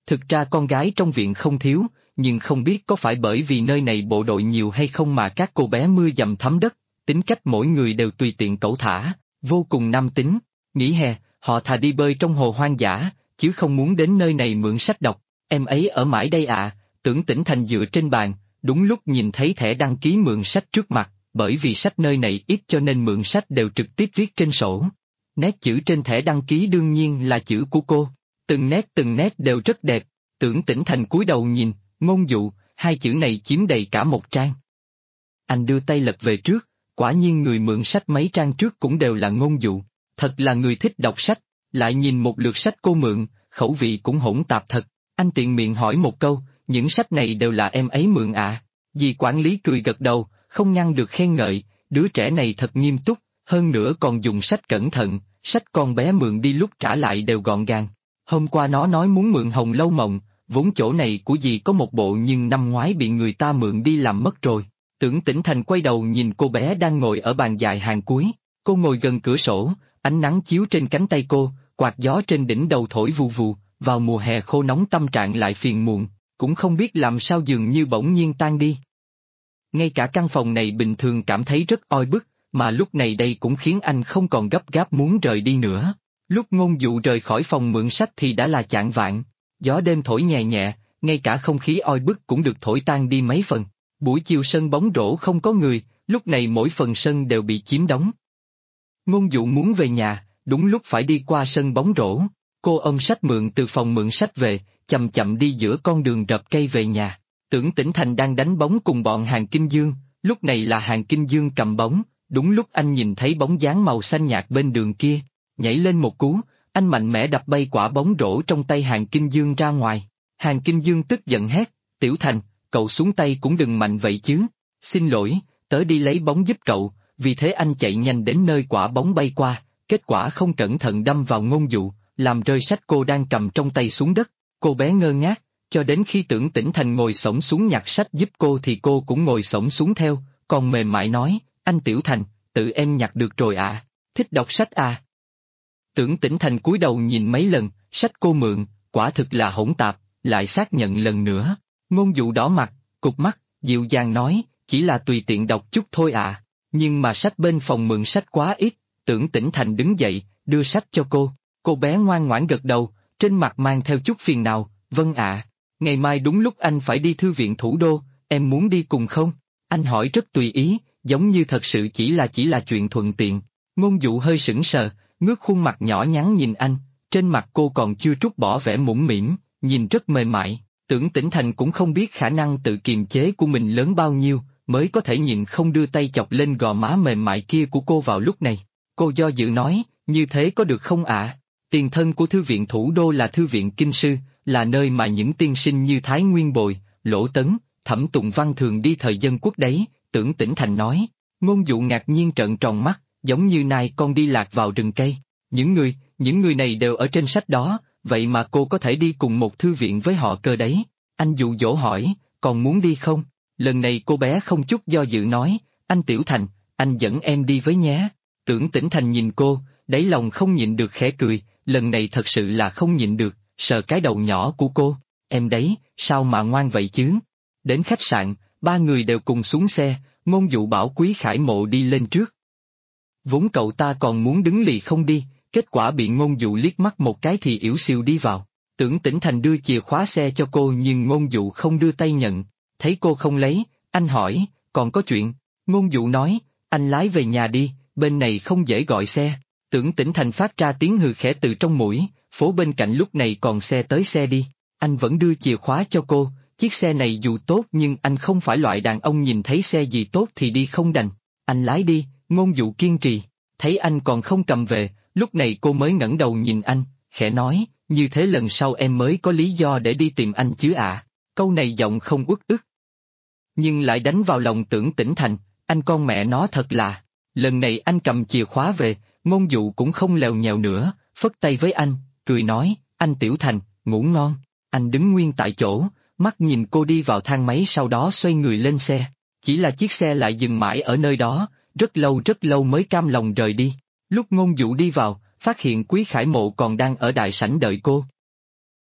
Thực ra con gái trong viện không thiếu, nhưng không biết có phải bởi vì nơi này bộ đội nhiều hay không mà các cô bé mưa dầm thấm đất, tính cách mỗi người đều tùy tiện cẩu thả, vô cùng nam tính. Nghỉ hè, họ thà đi bơi trong hồ hoang dã, chứ không muốn đến nơi này mượn sách đọc. Em ấy ở mãi đây à? Tưởng Tĩnh Thành dựa trên bàn, đúng lúc nhìn thấy thẻ đăng ký mượn sách trước mặt, bởi vì sách nơi này ít cho nên mượn sách đều trực tiếp viết trên sổ. Nét chữ trên thẻ đăng ký đương nhiên là chữ của cô, từng nét đều rất đẹp. Tưởng Tĩnh Thành cúi đầu nhìn, Ngôn Dụ, hai chữ này chiếm đầy cả một trang. Anh đưa tay lật về trước, quả nhiên người mượn sách mấy trang trước cũng đều là Ngôn Dụ, thật là người thích đọc sách. Lại nhìn một lượt sách cô mượn, khẩu vị cũng hỗn tạp thật. Anh tiện miệng hỏi một câu, những sách này đều là em ấy mượn à? Dì quản lý cười gật đầu, không ngăn được khen ngợi, đứa trẻ này thật nghiêm túc, hơn nữa còn dùng sách cẩn thận, sách con bé mượn đi lúc trả lại đều gọn gàng. Hôm qua nó nói muốn mượn Hồng Lâu Mộng, vốn chỗ này của dì có một bộ nhưng năm ngoái bị người ta mượn đi làm mất rồi. Tưởng Tĩnh Thành quay đầu nhìn cô bé đang ngồi ở bàn dài hàng cuối, cô ngồi gần cửa sổ, ánh nắng chiếu trên cánh tay cô, quạt gió trên đỉnh đầu thổi vù vù, vào mùa hè khô nóng tâm trạng lại phiền muộn, cũng không biết làm sao dường như bỗng nhiên tan đi. Ngay cả căn phòng này bình thường cảm thấy rất oi bức, mà lúc này đây cũng khiến anh không còn gấp gáp muốn rời đi nữa. Lúc Ngôn Dụ rời khỏi phòng mượn sách thì đã là chạng vạng, gió đêm thổi nhẹ nhẹ, ngay cả không khí oi bức cũng được thổi tan đi mấy phần. Buổi chiều sân bóng rổ không có người, lúc này mỗi phần sân đều bị chiếm đóng. Ngôn Dụ muốn về nhà, đúng lúc phải đi qua sân bóng rổ. Cô ôm sách mượn từ phòng mượn sách về, chậm chậm đi giữa con đường rập cây về nhà. Tưởng Tĩnh Thành đang đánh bóng cùng bọn Hàng Kinh Dương, lúc này là Hàng Kinh Dương cầm bóng, đúng lúc anh nhìn thấy bóng dáng màu xanh nhạt bên đường kia, nhảy lên một cú, anh mạnh mẽ đập bay quả bóng rổ trong tay Hàng Kinh Dương ra ngoài. Hàng Kinh Dương tức giận hét, Tiểu Thành, cậu xuống tay cũng đừng mạnh vậy chứ, xin lỗi, tớ đi lấy bóng giúp cậu, vì thế anh chạy nhanh đến nơi quả bóng bay qua, kết quả không cẩn thận đâm vào Ngôn Dụ, làm rơi sách cô đang cầm trong tay xuống đất. Cô bé ngơ ngác, cho đến khi Tưởng Tĩnh Thành ngồi xổm xuống nhặt sách giúp cô thì cô cũng ngồi xổm xuống theo, còn mềm mại nói, anh Tiểu Thành, tự em nhặt được rồi à, thích đọc sách à. Tưởng Tĩnh Thành cúi đầu nhìn mấy lần, sách cô mượn, quả thực là hỗn tạp, lại xác nhận lần nữa. Ngôn Dụ đỏ mặt, cụp mắt, dịu dàng nói, chỉ là tùy tiện đọc chút thôi à, nhưng mà sách bên phòng mượn sách quá ít. Tưởng Tĩnh Thành đứng dậy, đưa sách cho cô bé ngoan ngoãn gật đầu, trên mặt mang theo chút phiền nào, vâng ạ, ngày mai đúng lúc anh phải đi thư viện thủ đô, em muốn đi cùng không? Anh hỏi rất tùy ý, giống như thật sự chỉ là chuyện thuận tiện. Ngôn Dụ hơi sững sờ, ngước khuôn mặt nhỏ nhắn nhìn anh, trên mặt cô còn chưa trút bỏ vẻ mũm mĩm, nhìn rất mềm mại. Tưởng Tĩnh Thành cũng không biết khả năng tự kiềm chế của mình lớn bao nhiêu, mới có thể nhịn không đưa tay chọc lên gò má mềm mại kia của cô vào lúc này. Cô do dự nói, như thế có được không ạ? Tiền thân của thư viện thủ đô là thư viện Kinh Sư, là nơi mà những tiên sinh như Thái Nguyên Bồi, Lỗ Tấn, Thẩm Tùng Văn thường đi thời dân quốc đấy, Tưởng Tĩnh Thành nói. Ngôn Dụ ngạc nhiên trợn tròn mắt, giống như nai con đi lạc vào rừng cây. Những người này đều ở trên sách đó, vậy mà cô có thể đi cùng một thư viện với họ cơ đấy. Anh dụ dỗ hỏi, còn muốn đi không? Lần này cô bé không chút do dự nói, anh Tiểu Thành, anh dẫn em đi với nhé. Tưởng Tĩnh Thành nhìn cô, đáy lòng không nhịn được khẽ cười, lần này thật sự là không nhịn được, sờ cái đầu nhỏ của cô, em đấy, sao mà ngoan vậy chứ? Đến khách sạn, ba người đều cùng xuống xe, Ngôn Dụ bảo Quý Khải Mộ đi lên trước. Vốn cậu ta còn muốn đứng lì không đi, kết quả bị Ngôn Dụ liếc mắt một cái thì ỉu xìu đi vào. Tưởng Tĩnh Thành đưa chìa khóa xe cho cô nhưng Ngôn Dụ không đưa tay nhận, thấy cô không lấy, anh hỏi, còn có chuyện? Ngôn Dụ nói, anh lái về nhà đi, bên này không dễ gọi xe. Tưởng Tĩnh Thành phát ra tiếng hừ khẽ từ trong mũi, phố bên cạnh lúc này còn xe tới xe đi. Anh vẫn đưa chìa khóa cho cô, chiếc xe này dù tốt nhưng anh không phải loại đàn ông nhìn thấy xe gì tốt thì đi không đành. Anh lái đi, Ngôn Dụ kiên trì, thấy anh còn không cầm về, lúc này cô mới ngẩng đầu nhìn anh, khẽ nói, như thế lần sau em mới có lý do để đi tìm anh chứ ạ. Câu này giọng không uất ức, nhưng lại đánh vào lòng Tưởng Tĩnh Thành, anh con mẹ nó thật là. Lần này anh cầm chìa khóa về, Ngôn Dụ cũng không lèo nhèo nữa, phất tay với anh, cười nói, anh Tiểu Thành, ngủ ngon. Anh đứng nguyên tại chỗ, mắt nhìn cô đi vào thang máy sau đó xoay người lên xe. Chỉ là chiếc xe lại dừng mãi ở nơi đó, rất lâu mới cam lòng rời đi. Lúc Ngôn Dụ đi vào, phát hiện Quý Khải Mộ còn đang ở đại sảnh đợi cô.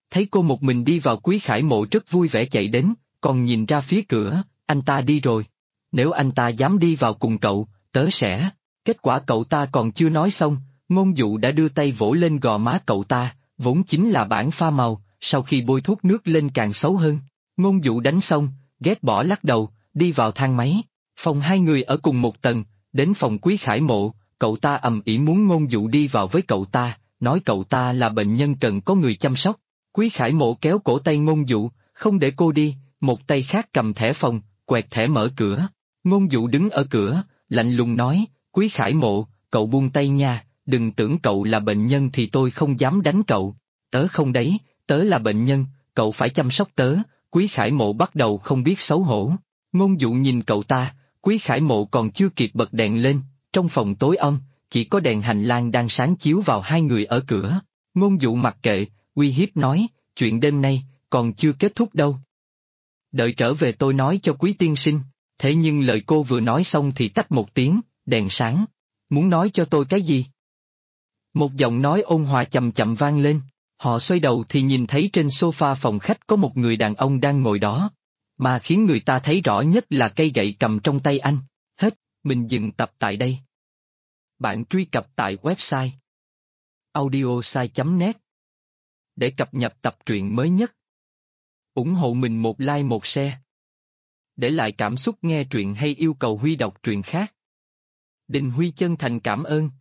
Thấy cô một mình đi vào Quý Khải Mộ rất vui vẻ chạy đến, còn nhìn ra phía cửa, anh ta đi rồi. Nếu anh ta dám đi vào cùng cậu, tớ sẽ... Kết quả cậu ta còn chưa nói xong, Ngôn Dụ đã đưa tay vỗ lên gò má cậu ta, vốn chính là bản pha màu, sau khi bôi thuốc nước lên càng xấu hơn. Ngôn Dụ đánh xong, ghét bỏ lắc đầu, đi vào thang máy. Phòng hai người ở cùng một tầng, đến phòng Quý Khải Mộ, cậu ta ầm ĩ muốn Ngôn Dụ đi vào với cậu ta, nói cậu ta là bệnh nhân cần có người chăm sóc. Quý Khải Mộ kéo cổ tay Ngôn Dụ, không để cô đi, một tay khác cầm thẻ phòng, quẹt thẻ mở cửa. Ngôn Dụ đứng ở cửa, lạnh lùng nói, Quý Khải Mộ, cậu buông tay nha, đừng tưởng cậu là bệnh nhân thì tôi không dám đánh cậu. Tớ không đấy, tớ là bệnh nhân, cậu phải chăm sóc tớ. Quý Khải Mộ bắt đầu không biết xấu hổ. Ngôn Dụ nhìn cậu ta, Quý Khải Mộ còn chưa kịp bật đèn lên, trong phòng tối om, chỉ có đèn hành lang đang sáng chiếu vào hai người ở cửa. Ngôn Dụ mặc kệ, uy hiếp nói, chuyện đêm nay, còn chưa kết thúc đâu. Đợi trở về tôi nói cho Quý tiên sinh, thế nhưng lời cô vừa nói xong thì tách một tiếng, đèn sáng. Muốn nói cho tôi cái gì? Một giọng nói ôn hòa chậm chậm vang lên, họ xoay đầu thì nhìn thấy trên sofa phòng khách có một người đàn ông đang ngồi đó. Mà khiến người ta thấy rõ nhất là cây gậy cầm trong tay anh. Hết, mình dừng tập tại đây. Bạn truy cập tại website audiosai.net để cập nhật tập truyện mới nhất. Ủng hộ mình một like một share. Để lại cảm xúc nghe truyện hay yêu cầu Huy đọc truyện khác. Đình Huy chân thành cảm ơn.